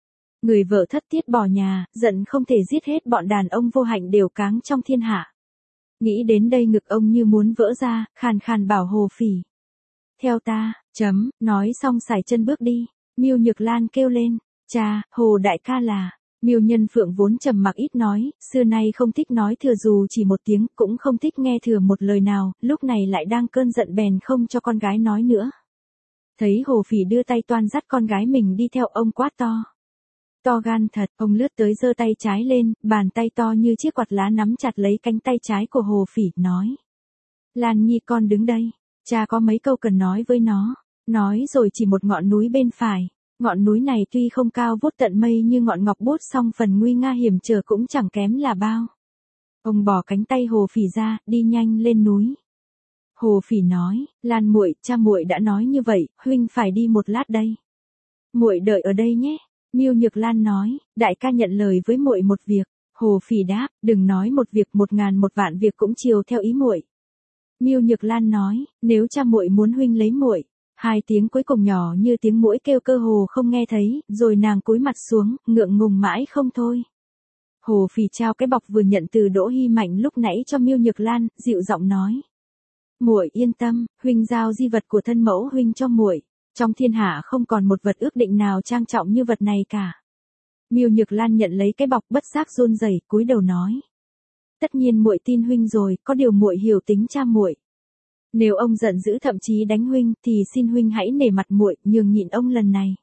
Người vợ thất tiết bỏ nhà, giận không thể giết hết bọn đàn ông vô hạnh đều cáng trong thiên hạ. Nghĩ đến đây ngực ông như muốn vỡ ra, khàn khàn bảo Hồ Phỉ. Theo ta, nói xong sải chân bước đi. Miêu Nhược Lan kêu lên, cha, Hồ đại ca là. Miêu Nhân Phượng vốn trầm mặc ít nói, xưa nay không thích nói thừa dù chỉ một tiếng, cũng không thích nghe thừa một lời nào, lúc này lại đang cơn giận bèn không cho con gái nói nữa. Thấy Hồ Phỉ đưa tay toan dắt con gái mình đi theo ông quát to. To gan thật, ông lướt tới giơ tay trái lên, bàn tay to như chiếc quạt lá nắm chặt lấy cánh tay trái của Hồ Phỉ, nói. Lan Nhi con đứng đây, cha có mấy câu cần nói với nó. Nói rồi chỉ một ngọn núi bên phải. Ngọn núi này tuy không cao vút tận mây như ngọn ngọc bút, song phần nguy nga hiểm trở cũng chẳng kém là bao. Ông bỏ cánh tay Hồ Phỉ ra, đi nhanh lên núi. Hồ Phỉ nói, Lan muội, cha muội đã nói như vậy, huynh phải đi một lát đây. Muội đợi ở đây nhé. Miêu Nhược Lan nói, đại ca nhận lời với muội một việc. Hồ Phỉ đáp, đừng nói một việc, 1000 một vạn việc cũng chiều theo ý muội. Miêu Nhược Lan nói, nếu cha muội muốn huynh lấy muội. Hai tiếng cuối cùng nhỏ như tiếng muỗi kêu cơ hồ không nghe thấy, rồi nàng cúi mặt xuống, ngượng ngùng mãi không thôi. Hồ Phỉ trao cái bọc vừa nhận từ Đỗ Hy Mạnh lúc nãy cho Miêu Nhược Lan, dịu giọng nói. Muội yên tâm, huynh giao di vật của thân mẫu huynh cho muội. Trong thiên hạ không còn một vật ước định nào trang trọng như vật này cả. Miêu Nhược Lan nhận lấy cái bọc bất giác run rẩy, cúi đầu nói. Tất nhiên muội tin huynh rồi, có điều muội hiểu tính cha muội. Nếu ông giận dữ thậm chí đánh huynh, thì xin huynh hãy nể mặt muội, nhường nhịn ông lần này.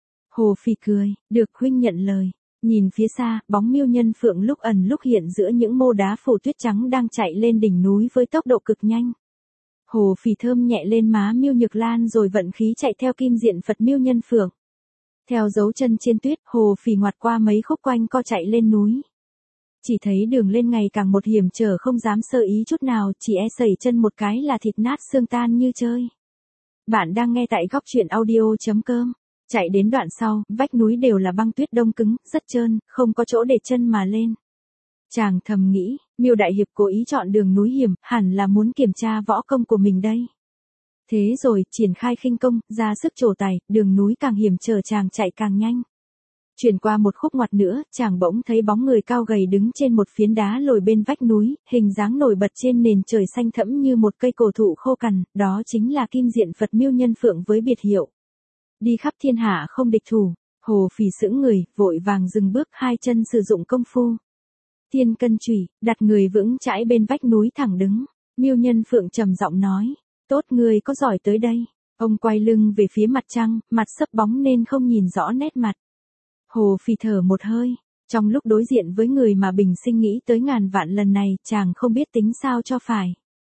Hồ Phỉ cười, được huynh nhận lời. Nhìn phía xa, bóng Miêu Nhân Phượng lúc ẩn lúc hiện giữa những mô đá phủ tuyết trắng đang chạy lên đỉnh núi với tốc độ cực nhanh. Hồ Phỉ thơm nhẹ lên má Miêu Nhược Lan rồi vận khí chạy theo kim diện Phật Miêu Nhân Phượng. Theo dấu chân trên tuyết, Hồ Phỉ ngoặt qua mấy khúc quanh co chạy lên núi. Chỉ thấy đường lên ngày càng một hiểm trở, không dám sơ ý chút nào, chỉ e sẩy chân một cái là thịt nát xương tan như chơi. Bạn đang nghe tại góc truyện audio.com. Chạy đến đoạn sau, vách núi đều là băng tuyết đông cứng, rất trơn, không có chỗ để chân mà lên. Chàng thầm nghĩ, Miêu đại hiệp cố ý chọn đường núi hiểm, hẳn là muốn kiểm tra võ công của mình đây. Thế rồi, triển khai khinh công, ra sức trổ tài, đường núi càng hiểm trở chàng chạy càng nhanh. Chuyển qua một khúc ngoặt nữa, chàng bỗng thấy bóng người cao gầy đứng trên một phiến đá lồi bên vách núi, hình dáng nổi bật trên nền trời xanh thẫm như một cây cổ thụ khô cằn, đó chính là kim diện Phật Miêu Nhân Phượng với biệt hiệu. Đi khắp thiên hạ không địch thủ. Hồ Phỉ sững người, vội vàng dừng bước, hai chân sử dụng công phu Thiên Cân Chủy, đặt người vững chãi bên vách núi thẳng đứng. Miêu Nhân Phượng trầm giọng nói, tốt ngươi có giỏi tới đây. Ông quay lưng về phía mặt trăng, mặt sấp bóng nên không nhìn rõ nét mặt. Hồ Phỉ thở một hơi, trong lúc đối diện với người mà bình sinh nghĩ tới ngàn vạn lần này, chàng không biết tính sao cho phải.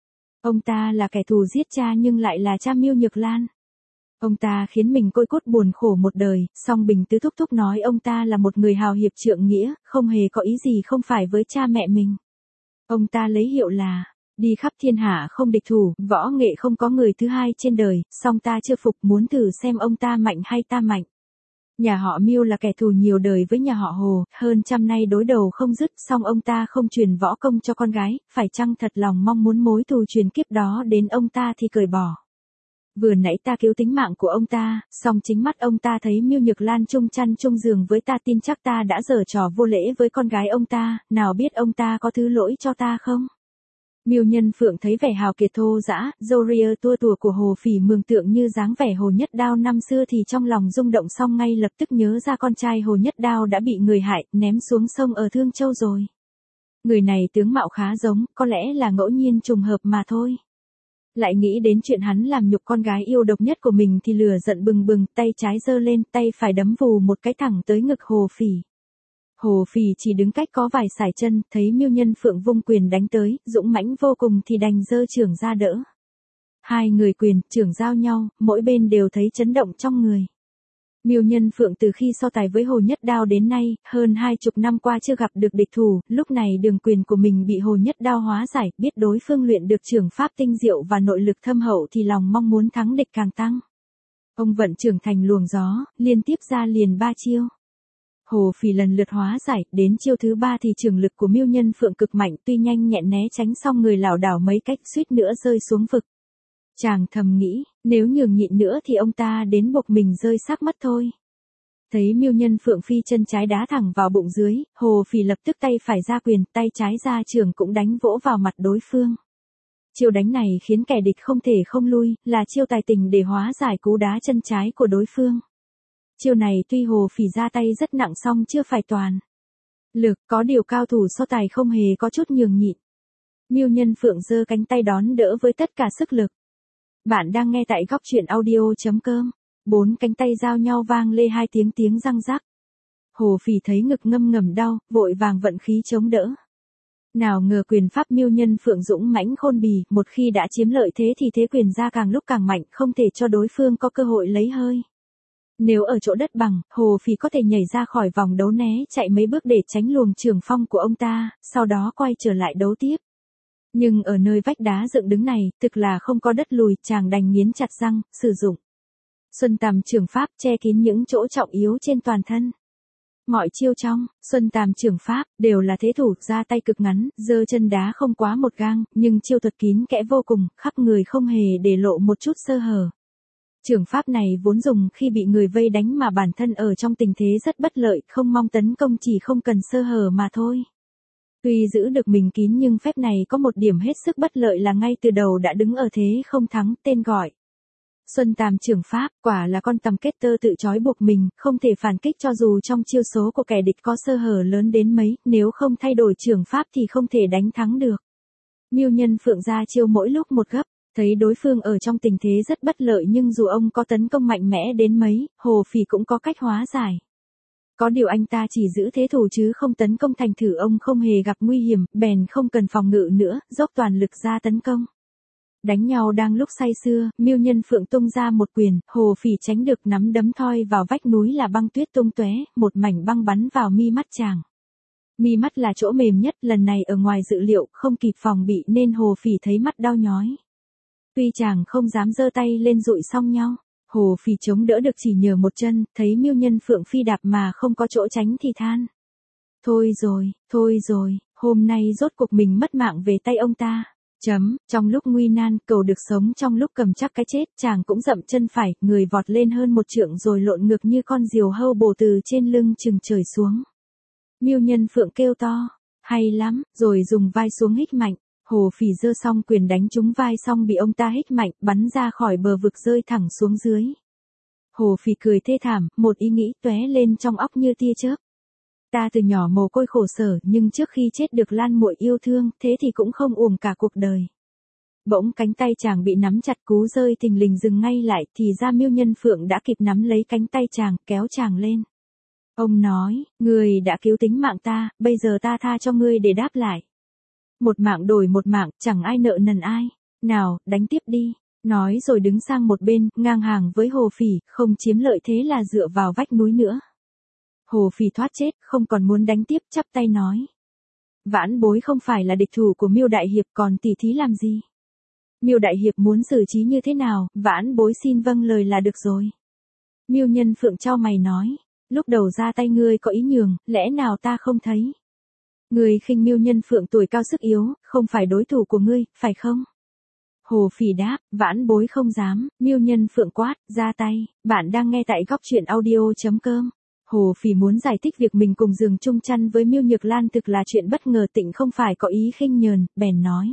Ông ta là kẻ thù giết cha nhưng lại là cha Miêu Nhược Lan. Ông ta khiến mình côi cút buồn khổ một đời, song Bình Tứ thúc thúc nói ông ta là một người hào hiệp trượng nghĩa, không hề có ý gì không phải với cha mẹ mình. Ông ta lấy hiệu là, đi khắp thiên hạ không địch thủ, võ nghệ không có người thứ hai trên đời, song ta chưa phục, muốn thử xem ông ta mạnh hay ta mạnh. Nhà họ Miêu là kẻ thù nhiều đời với nhà họ Hồ, hơn 100 nay đối đầu không dứt, song ông ta không truyền võ công cho con gái, phải chăng thật lòng mong muốn mối thù truyền kiếp đó đến ông ta thì cởi bỏ. Vừa nãy ta cứu tính mạng của ông ta, song chính mắt ông ta thấy Miêu Nhược Lan chung chăn chung giường với ta, tin chắc ta đã giở trò vô lễ với con gái ông ta, nào biết ông ta có thứ lỗi cho ta không? Miêu Nhân Phượng thấy vẻ hào kiệt thô dã, râu ria tua tủa của Hồ Phỉ mường tượng như dáng vẻ Hồ Nhất Đao năm xưa thì trong lòng rung động, xong ngay lập tức nhớ ra con trai Hồ Nhất Đao đã bị người hại, ném xuống sông ở Thương Châu rồi. Người này tướng mạo khá giống, có lẽ là ngẫu nhiên trùng hợp mà thôi. Lại nghĩ đến chuyện hắn làm nhục con gái yêu độc nhất của mình thì lửa giận bừng bừng, tay trái giơ lên, tay phải đấm vù một cái thẳng tới ngực Hồ Phỉ. Hồ Phỉ chỉ đứng cách có vài sải chân, thấy Miêu Nhân Phượng vung quyền đánh tới, dũng mãnh vô cùng thì đành giơ chưởng ra đỡ. Hai người quyền, chưởng giao nhau, mỗi bên đều thấy chấn động trong người. Miêu Nhân Phượng từ khi so tài với Hồ Nhất Đao đến nay, hơn 20 năm qua chưa gặp được địch thủ, lúc này đường quyền của mình bị Hồ Nhất Đao hóa giải, biết đối phương luyện được chưởng pháp tinh diệu và nội lực thâm hậu thì lòng mong muốn thắng địch càng tăng. Ông vận chưởng thành luồng gió, liên tiếp ra liền 3 chiêu. Hồ Phỉ lần lượt hóa giải, đến chiêu thứ 3 thì chưởng lực của Miêu Nhân Phượng cực mạnh, tuy nhanh nhẹn né tránh xong người lảo đảo mấy cách suýt nữa rơi xuống vực. Chàng thầm nghĩ, nếu nhường nhịn nữa thì ông ta đến buộc mình rơi xác mất thôi. Thấy Miêu Nhân Phượng phi chân trái đá thẳng vào bụng dưới, Hồ Phỉ lập tức tay phải ra quyền, tay trái ra trường cũng đánh vỗ vào mặt đối phương. Chiêu đánh này khiến kẻ địch không thể không lui, là chiêu tài tình để hóa giải cú đá chân trái của đối phương. Chiêu này tuy Hồ Phỉ ra tay rất nặng song chưa phải toàn lực, có điều cao thủ so tài không hề có chút nhường nhịn. Miêu Nhân Phượng giơ cánh tay đón đỡ với tất cả sức lực. Bạn đang nghe tại góc truyện audio.com. 4 cánh tay giao nhau vang lê hai tiếng răng rắc. Hồ Phỉ thấy ngực ngâm ngầm đau, vội vàng vận khí chống đỡ. Nào ngờ quyền pháp Miêu Nhân Phượng dũng mãnh khôn bì, một khi đã chiếm lợi thế thì thế quyền ra càng lúc càng mạnh, không thể cho đối phương có cơ hội lấy hơi. Nếu ở chỗ đất bằng, Hồ Phỉ có thể nhảy ra khỏi vòng đấu né chạy mấy bước để tránh luồng trường phong của ông ta, sau đó quay trở lại đấu tiếp. Nhưng ở nơi vách đá dựng đứng này, thực là không có đất lùi, chàng đành nghiến chặt răng, sử dụng Xuân Tàm Trường Pháp che kín những chỗ trọng yếu trên toàn thân. Mọi chiêu trong Xuân Tàm Trường Pháp đều là thế thủ ra tay cực ngắn, giơ chân đá không quá một gang, nhưng chiêu thuật kín kẽ vô cùng, khắp người không hề để lộ một chút sơ hở. Trường pháp này vốn dùng khi bị người vây đánh mà bản thân ở trong tình thế rất bất lợi, không mong tấn công chỉ không cần sơ hở mà thôi. Tuy giữ được mình kín nhưng phép này có một điểm hết sức bất lợi là ngay từ đầu đã đứng ở thế không thắng, tên gọi Xuân Tàm Trường Pháp, quả là con tằm kết tơ tự trói buộc mình, không thể phản kích cho dù trong chiêu số của kẻ địch có sơ hở lớn đến mấy, nếu không thay đổi trường pháp thì không thể đánh thắng được. Miêu Nhân Phượng ra chiêu mỗi lúc một gấp, thấy đối phương ở trong tình thế rất bất lợi nhưng dù ông có tấn công mạnh mẽ đến mấy, Hồ Phỉ cũng có cách hóa giải. Có điều anh ta chỉ giữ thế thủ chứ không tấn công, thành thử ông không hề gặp nguy hiểm, bèn không cần phòng ngự nữa, dốc toàn lực ra tấn công. Đánh nhau đang lúc say sưa, Miêu Nhân Phượng tung ra một quyền, Hồ Phỉ tránh được nắm đấm thoi vào vách núi là băng tuyết tung tóe, một mảnh băng bắn vào mi mắt chàng. Mi mắt là chỗ mềm nhất, lần này ở ngoài dự liệu, không kịp phòng bị nên Hồ Phỉ thấy mắt đau nhói. Tuy chàng không dám giơ tay lên dụi xong nhau, Hồ Phỉ chống đỡ được chỉ nhờ một chân, thấy Miêu Nhân Phượng phi đạp mà không có chỗ tránh thì than. Thôi rồi, hôm nay rốt cuộc mình mất mạng về tay ông ta. Trong lúc nguy nan, cầu được sống trong lúc cầm chắc cái chết, chàng cũng dậm chân phải, người vọt lên hơn một trượng rồi lộn ngược như con diều hâu bổ từ trên lưng chừng trời xuống. Miêu Nhân Phượng kêu to, hay lắm, rồi dùng vai xuống hích mạnh. Hồ Phỉ giơ xong quyền đánh trúng vai xong bị ông ta hích mạnh, bắn ra khỏi bờ vực rơi thẳng xuống dưới. Hồ Phỉ cười thê thảm, một ý nghĩ tóe lên trong óc như tia chớp. Ta từ nhỏ mồ côi khổ sở, nhưng trước khi chết được Lan muội yêu thương, thế thì cũng không uổng cả cuộc đời. Bỗng cánh tay chàng bị nắm chặt, cú rơi thình lình dừng ngay lại, thì ra Miêu Nhân Phượng đã kịp nắm lấy cánh tay chàng, kéo chàng lên. Ông nói, ngươi đã cứu tính mạng ta, bây giờ ta tha cho ngươi để đáp lại. Một mạng đổi một mạng, chẳng ai nợ nần ai. Nào, đánh tiếp đi. Nói rồi đứng sang một bên, ngang hàng với Hồ Phỉ, không chiếm lợi thế là dựa vào vách núi nữa. Hồ Phỉ thoát chết, không còn muốn đánh tiếp, chắp tay nói. Vãn bối không phải là địch thủ của Miêu Đại Hiệp, còn tỉ thí làm gì? Miêu Đại Hiệp muốn xử trí như thế nào, vãn bối xin vâng lời là được rồi. Miêu Nhân Phượng chau mày nói, lúc đầu ra tay ngươi có ý nhường, lẽ nào ta không thấy? Ngươi khinh Miêu Nhân Phượng tuổi cao sức yếu, không phải đối thủ của ngươi, phải không? Hồ Phỉ đáp, vãn bối không dám. Miêu Nhân Phượng quát, ra tay. Bạn đang nghe tại góc truyện audio.com. Hồ Phỉ muốn giải thích việc mình cùng giường chung chăn với Miêu Nhược Lan thực là chuyện bất ngờ, Tịnh không phải có ý khinh nhờn, bèn nói.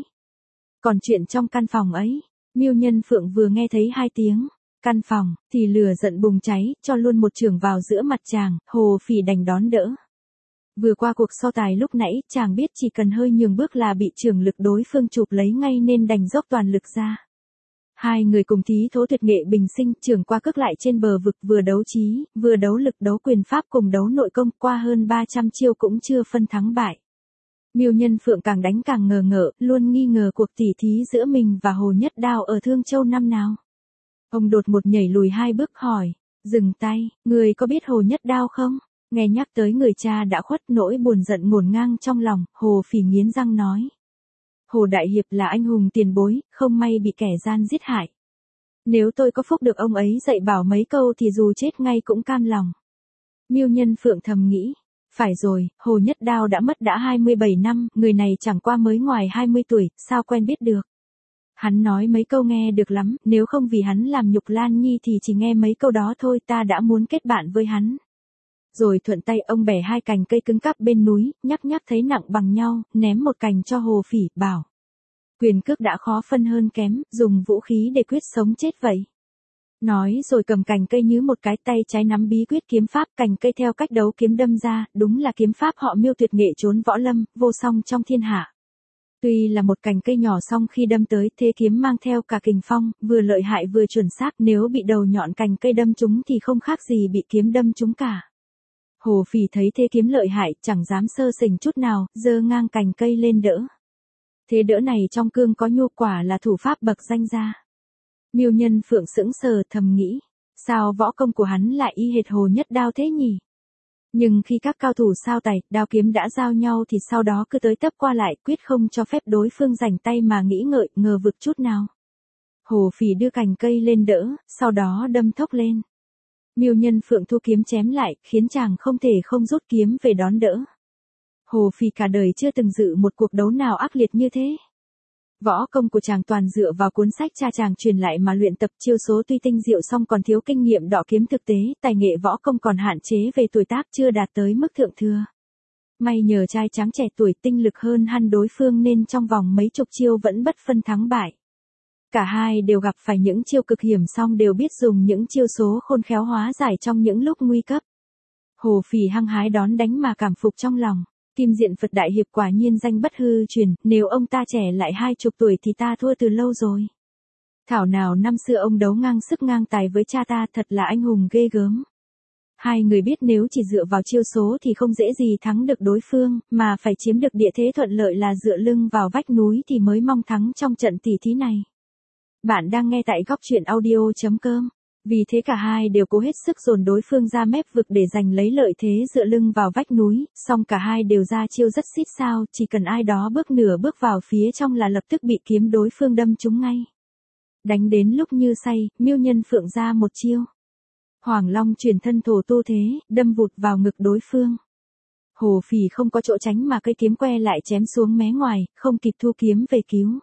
Còn chuyện trong căn phòng ấy, Miêu Nhân Phượng vừa nghe thấy hai tiếng căn phòng, thì lửa giận bùng cháy, cho luôn một chưởng vào giữa mặt chàng, Hồ Phỉ đành đón đỡ. Vừa qua cuộc so tài lúc nãy, chàng biết chỉ cần hơi nhường bước là bị chưởng lực đối phương chụp lấy ngay nên đành dốc toàn lực ra. Hai người cùng thí thố tuyệt nghệ bình sinh, chưởng qua cước lại trên bờ vực, vừa đấu trí, vừa đấu lực, đấu quyền pháp cùng đấu nội công, qua hơn 300 chiêu cũng chưa phân thắng bại. Miêu Nhân Phượng càng đánh càng ngờ ngợ, luôn nghi ngờ cuộc tỉ thí giữa mình và Hồ Nhất Đao ở Thương Châu năm nào. Ông đột một nhảy lùi hai bước hỏi, dừng tay, người có biết Hồ Nhất Đao không? Nghe nhắc tới người cha đã khuất, nỗi buồn giận ngổn ngang trong lòng, Hồ Phỉ nghiến răng nói. Hồ Đại Hiệp là anh hùng tiền bối, không may bị kẻ gian giết hại. Nếu tôi có phúc được ông ấy dạy bảo mấy câu thì dù chết ngay cũng cam lòng. Miêu Nhân Phượng thầm nghĩ, phải rồi, Hồ Nhất Đao đã mất đã 27 năm, người này chẳng qua mới ngoài 20 tuổi, sao quen biết được. Hắn nói mấy câu nghe được lắm, nếu không vì hắn làm nhục Lan Nhi thì chỉ nghe mấy câu đó thôi ta đã muốn kết bạn với hắn. Rồi thuận tay ông bẻ hai cành cây cứng cáp bên núi, nhắc thấy nặng bằng nhau, ném một cành cho Hồ Phỉ, bảo. Quyền cước đã khó phân hơn kém, dùng vũ khí để quyết sống chết vậy. Nói rồi cầm cành cây như một cái, tay trái nắm bí quyết kiếm pháp, cành cây theo cách đấu kiếm đâm ra, đúng là kiếm pháp họ Miêu tuyệt nghệ trốn võ lâm, vô song trong thiên hạ. Tuy là một cành cây nhỏ, song khi đâm tới, thế kiếm mang theo cả kình phong, vừa lợi hại vừa chuẩn xác, nếu bị đầu nhọn cành cây đâm trúng thì không khác gì bị kiếm đâm trúng cả. Hồ Phỉ thấy thế kiếm lợi hại, chẳng dám sơ sỉnh chút nào, giơ ngang cành cây lên đỡ. Thế đỡ này trong cương có nhu, quả là thủ pháp bậc danh gia. Miêu Nhân Phượng sững sờ, thầm nghĩ, sao võ công của hắn lại y hệt Hồ Nhất Đao thế nhỉ? Nhưng khi các cao thủ sao tài, đao kiếm đã giao nhau thì sau đó cứ tới tấp qua lại, quyết không cho phép đối phương rảnh tay mà nghĩ ngợi, ngờ vực chút nào. Hồ Phỉ đưa cành cây lên đỡ, sau đó đâm thốc lên. Miêu Nhân Phượng thu kiếm chém lại, khiến chàng không thể không rút kiếm về đón đỡ. Hồ Phỉ cả đời chưa từng dự một cuộc đấu nào ác liệt như thế. Võ công của chàng toàn dựa vào cuốn sách cha chàng truyền lại mà luyện tập, chiêu số tuy tinh diệu song còn thiếu kinh nghiệm đọ kiếm thực tế, tài nghệ võ công còn hạn chế về tuổi tác, chưa đạt tới mức thượng thừa. May nhờ trai tráng trẻ tuổi tinh lực hơn hẳn đối phương nên trong vòng mấy chục chiêu vẫn bất phân thắng bại. Cả hai đều gặp phải những chiêu cực hiểm song đều biết dùng những chiêu số khôn khéo hóa giải trong những lúc nguy cấp. Hồ Phỉ hăng hái đón đánh mà cảm phục trong lòng. Kim Diện Phật Đại Hiệp quả nhiên danh bất hư truyền, nếu ông ta trẻ lại 20 tuổi thì ta thua từ lâu rồi. Thảo nào năm xưa ông đấu ngang sức ngang tài với cha ta, thật là anh hùng ghê gớm. Hai người biết nếu chỉ dựa vào chiêu số thì không dễ gì thắng được đối phương, mà phải chiếm được địa thế thuận lợi là dựa lưng vào vách núi thì mới mong thắng trong trận tỉ thí này. Bạn đang nghe tại góc truyện audio.com. Vì thế cả hai đều cố hết sức dồn đối phương ra mép vực để giành lấy lợi thế dựa lưng vào vách núi, song cả hai đều ra chiêu rất xít sao, chỉ cần ai đó bước nửa bước vào phía trong là lập tức bị kiếm đối phương đâm trúng ngay. Đánh đến lúc như say, Miêu Nhân Phượng ra một chiêu. Hoàng Long chuyển thân thổ tu thế, đâm vụt vào ngực đối phương. Hồ Phỉ không có chỗ tránh mà cây kiếm que lại chém xuống mé ngoài, không kịp thu kiếm về cứu.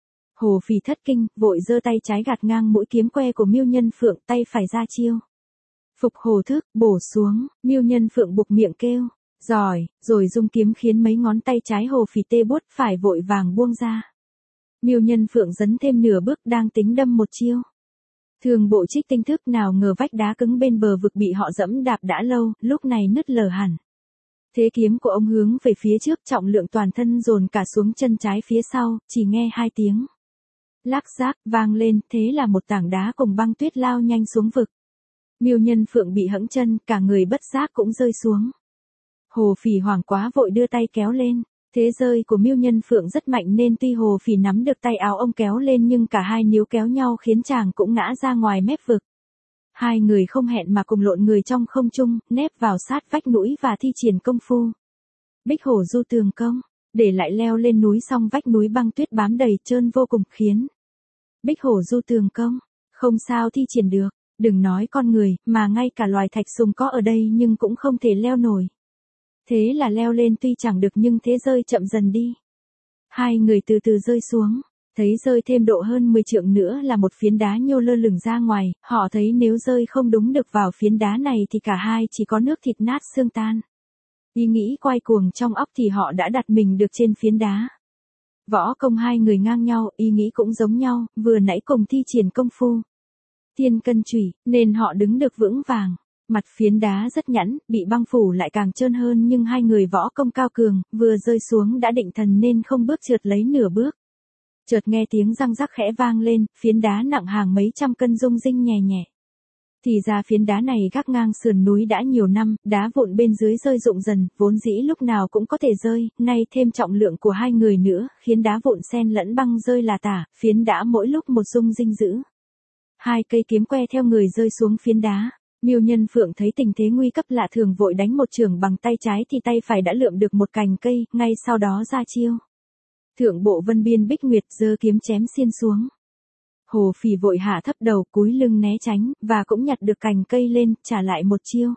Hồ Phỉ thất kinh, vội giơ tay trái gạt ngang mũi kiếm que của Miêu Nhân Phượng, tay phải ra chiêu. Phục hồ thức, bổ xuống, Miêu Nhân Phượng buộc miệng kêu, giỏi, rồi dung kiếm khiến mấy ngón tay trái Hồ Phỉ tê buốt, phải vội vàng buông ra. Miêu Nhân Phượng dấn thêm nửa bước, đang tính đâm một chiêu. Thường bộ trích tinh thức, nào ngờ vách đá cứng bên bờ vực bị họ dẫm đạp đã lâu, lúc này nứt lở hẳn. Thế kiếm của ông hướng về phía trước, trọng lượng toàn thân dồn cả xuống chân trái phía sau, chỉ nghe 2 tiếng. Lác rác vang lên, thế là một tảng đá cùng băng tuyết lao nhanh xuống vực. Miêu Nhân Phượng bị hẫng chân, cả người bất giác cũng rơi xuống. Hồ Phỉ hoảng quá vội đưa tay kéo lên. Thế rơi của Miêu Nhân Phượng rất mạnh nên tuy Hồ Phỉ nắm được tay áo ông kéo lên nhưng cả hai níu kéo nhau khiến chàng cũng ngã ra ngoài mép vực. Hai người không hẹn mà cùng lộn người trong không trung, nép vào sát vách núi và thi triển công phu. Bích Hổ Du Tường Công, để lại leo lên núi song vách núi băng tuyết bám đầy trơn vô cùng khiến Bích Hổ Du Tường Công không sao thi triển được, đừng nói con người, mà ngay cả loài thạch sùng có ở đây nhưng cũng không thể leo nổi. Thế là leo lên tuy chẳng được nhưng thế rơi chậm dần đi. Hai người từ từ rơi xuống, thấy rơi thêm độ hơn 10 trượng nữa là một phiến đá nhô lơ lửng ra ngoài, họ thấy nếu rơi không đúng được vào phiến đá này thì cả hai chỉ có nước thịt nát xương tan. Ý nghĩ quay cuồng trong óc thì họ đã đặt mình được trên phiến đá. Võ công hai người ngang nhau, ý nghĩ cũng giống nhau, vừa nãy cùng thi triển công phu Thiên Cân Chủy, nên họ đứng được vững vàng. Mặt phiến đá rất nhẵn, bị băng phủ lại càng trơn hơn nhưng hai người võ công cao cường, vừa rơi xuống đã định thần nên không bước trượt lấy nửa bước. Chợt nghe tiếng răng rắc khẽ vang lên, phiến đá nặng hàng mấy trăm cân rung rinh nhẹ nhẹ. Thì ra phiến đá này gác ngang sườn núi đã nhiều năm, đá vụn bên dưới rơi rụng dần, vốn dĩ lúc nào cũng có thể rơi, nay thêm trọng lượng của hai người nữa, khiến đá vụn xen lẫn băng rơi là tả, phiến đá mỗi lúc một rung rinh dữ. Hai cây kiếm que theo người rơi xuống phiến đá. Miêu Nhân Phượng thấy tình thế nguy cấp lạ thường vội đánh một chưởng bằng tay trái thì tay phải đã lượm được một cành cây, ngay sau đó ra chiêu. Thượng bộ Vân Biên Bích Nguyệt giơ kiếm chém xiên xuống. Hồ Phỉ vội hạ thấp đầu cúi lưng né tránh, và cũng nhặt được cành cây lên, trả lại một chiêu.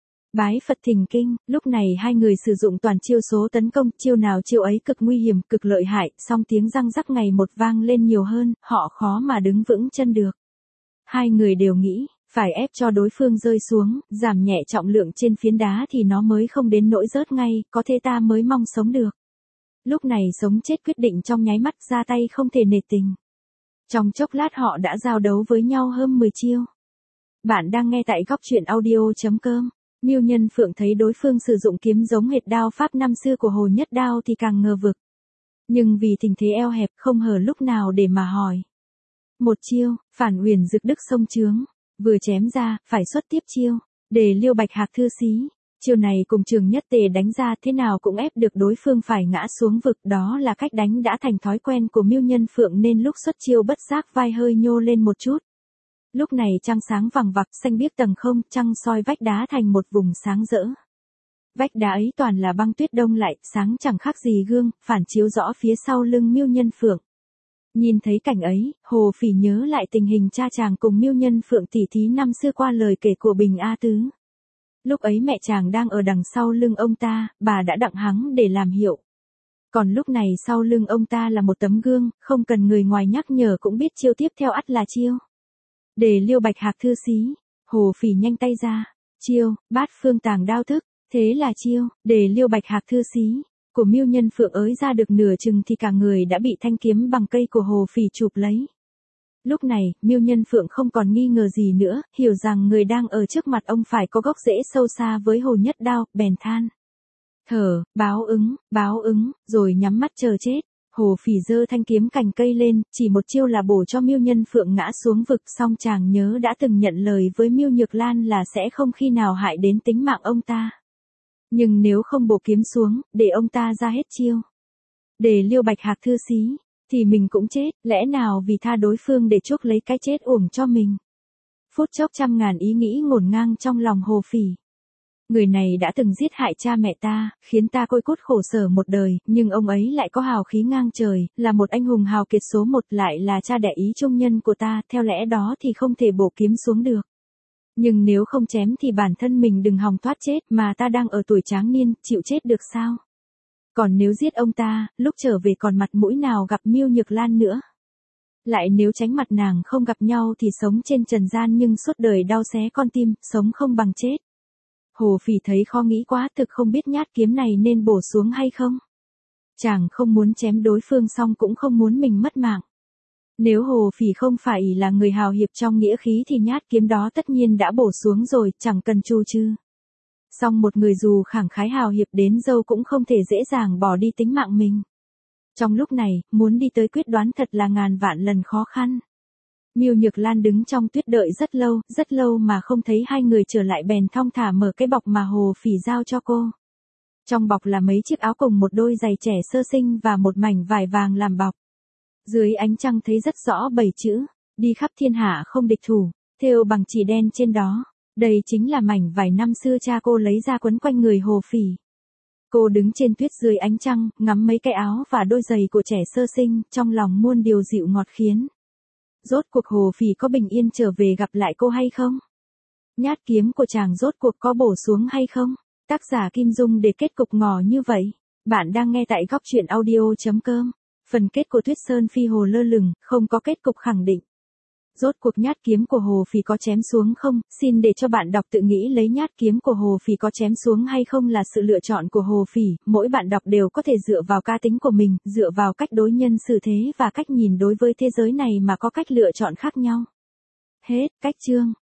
Bái Phật Thỉnh Kinh, lúc này hai người sử dụng toàn chiêu số tấn công, chiêu nào chiêu ấy cực nguy hiểm, cực lợi hại, song tiếng răng rắc ngày một vang lên nhiều hơn, họ khó mà đứng vững chân được. Hai người đều nghĩ, Phải ép cho đối phương rơi xuống, giảm nhẹ trọng lượng trên phiến đá thì nó mới không đến nỗi rớt ngay, có thế ta mới mong sống được. Lúc này sống chết quyết định trong nháy mắt, ra tay không thể nề tình. Trong chốc lát họ đã giao đấu với nhau hơn 10 chiêu. Bạn đang nghe tại góc truyện audio.com. Miêu Nhân Phượng thấy đối phương sử dụng kiếm giống hệt đao pháp năm xưa của Hồ Nhất Đao thì càng ngờ vực. Nhưng vì tình thế eo hẹp không hở lúc nào để mà hỏi. Một chiêu, Phản Uyển Dực Đức sông trướng, vừa chém ra, phải xuất tiếp chiêu, để Liêu Bạch Hạc thư xí. Chiêu này cùng Trường Nhất Tề đánh ra thế nào cũng ép được đối phương phải ngã xuống vực, đó là cách đánh đã thành thói quen của Miêu Nhân Phượng nên lúc xuất chiêu bất giác vai hơi nhô lên một chút. Lúc này trăng sáng vằng vặc, xanh biếc tầng không, trăng soi vách đá thành một vùng sáng rỡ. Vách đá ấy toàn là băng tuyết đông lại, sáng chẳng khác gì gương, phản chiếu rõ phía sau lưng Miêu Nhân Phượng. Nhìn thấy cảnh ấy, Hồ Phỉ nhớ lại tình hình cha chàng cùng Miêu Nhân Phượng tỉ thí năm xưa qua lời kể của Bình A Tứ. Lúc ấy mẹ chàng đang ở đằng sau lưng ông ta, bà đã đặng hắng để làm hiệu. Còn lúc này sau lưng ông ta là một tấm gương, không cần người ngoài nhắc nhở cũng biết chiêu tiếp theo ắt là chiêu. Để Liêu Bạch Hạc thư xí, Hồ Phỉ nhanh tay ra, chiêu, Bát Phương Tàng Đao thức, thế là chiêu, để Liêu Bạch Hạc thư xí, của Miêu Nhân Phượng ới ra được nửa chừng thì cả người đã bị thanh kiếm bằng cây của Hồ Phỉ chụp lấy. Lúc này, Miêu Nhân Phượng không còn nghi ngờ gì nữa, hiểu rằng người đang ở trước mặt ông phải có gốc rễ sâu xa với Hồ Nhất Đao, bèn than. Thở, báo ứng, rồi nhắm mắt chờ chết. Hồ Phỉ giơ thanh kiếm cành cây lên, chỉ một chiêu là bổ cho Miêu Nhân Phượng ngã xuống vực, song chàng nhớ đã từng nhận lời với Miêu Nhược Lan là sẽ không khi nào hại đến tính mạng ông ta. Nhưng nếu không bổ kiếm xuống, để ông ta ra hết chiêu, để Liêu Bạch Hạc thư xí, thì mình cũng chết, lẽ nào vì tha đối phương để chuốc lấy cái chết uổng cho mình. Phút chốc trăm ngàn ý nghĩ ngổn ngang trong lòng Hồ Phỉ. Người này đã từng giết hại cha mẹ ta, khiến ta côi cút khổ sở một đời, nhưng ông ấy lại có hào khí ngang trời, là một anh hùng hào kiệt số một, lại là cha đẻ ý trung nhân của ta, theo lẽ đó thì không thể bổ kiếm xuống được. Nhưng nếu không chém thì bản thân mình đừng hòng thoát chết, mà ta đang ở tuổi tráng niên, chịu chết được sao? Còn nếu giết ông ta, lúc trở về còn mặt mũi nào gặp Miêu Nhược Lan nữa? Lại nếu tránh mặt nàng không gặp nhau thì sống trên trần gian nhưng suốt đời đau xé con tim, sống không bằng chết. Hồ Phỉ thấy khó nghĩ quá, thực không biết nhát kiếm này nên bổ xuống hay không. Chàng không muốn chém đối phương xong cũng không muốn mình mất mạng. Nếu Hồ Phỉ không phải là người hào hiệp trong nghĩa khí thì nhát kiếm đó tất nhiên đã bổ xuống rồi, chẳng cần chu chứ. Song một người dù khẳng khái hào hiệp đến dâu cũng không thể dễ dàng bỏ đi tính mạng mình. Trong lúc này, muốn đi tới quyết đoán thật là ngàn vạn lần khó khăn. Miêu Nhược Lan đứng trong tuyết đợi rất lâu mà không thấy hai người trở lại, bèn thong thả mở cái bọc mà Hồ Phỉ giao cho cô. Trong bọc là mấy chiếc áo cùng một đôi giày trẻ sơ sinh và một mảnh vải vàng làm bọc. Dưới ánh trăng thấy rất rõ 7 chữ, đi khắp thiên hạ không địch thủ, thêu bằng chỉ đen trên đó. Đây chính là mảnh vải năm xưa cha cô lấy ra quấn quanh người Hồ Phỉ. Cô đứng trên tuyết dưới ánh trăng, ngắm mấy cái áo và đôi giày của trẻ sơ sinh, trong lòng muôn điều dịu ngọt khiến. Rốt cuộc Hồ Phỉ có bình yên trở về gặp lại cô hay không? Nhát kiếm của chàng rốt cuộc có bổ xuống hay không? Tác giả Kim Dung để kết cục ngỏ như vậy. Bạn đang nghe tại góc truyện audio.com. Phần kết của Tuyết Sơn Phi Hồ lơ lửng, không có kết cục khẳng định. Rốt cuộc nhát kiếm của Hồ Phỉ có chém xuống không? Xin để cho bạn đọc tự nghĩ lấy nhát kiếm của Hồ Phỉ có chém xuống hay không là sự lựa chọn của Hồ Phỉ. Mỗi bạn đọc đều có thể dựa vào cá tính của mình, dựa vào cách đối nhân xử thế và cách nhìn đối với thế giới này mà có cách lựa chọn khác nhau. Hết, cách chương.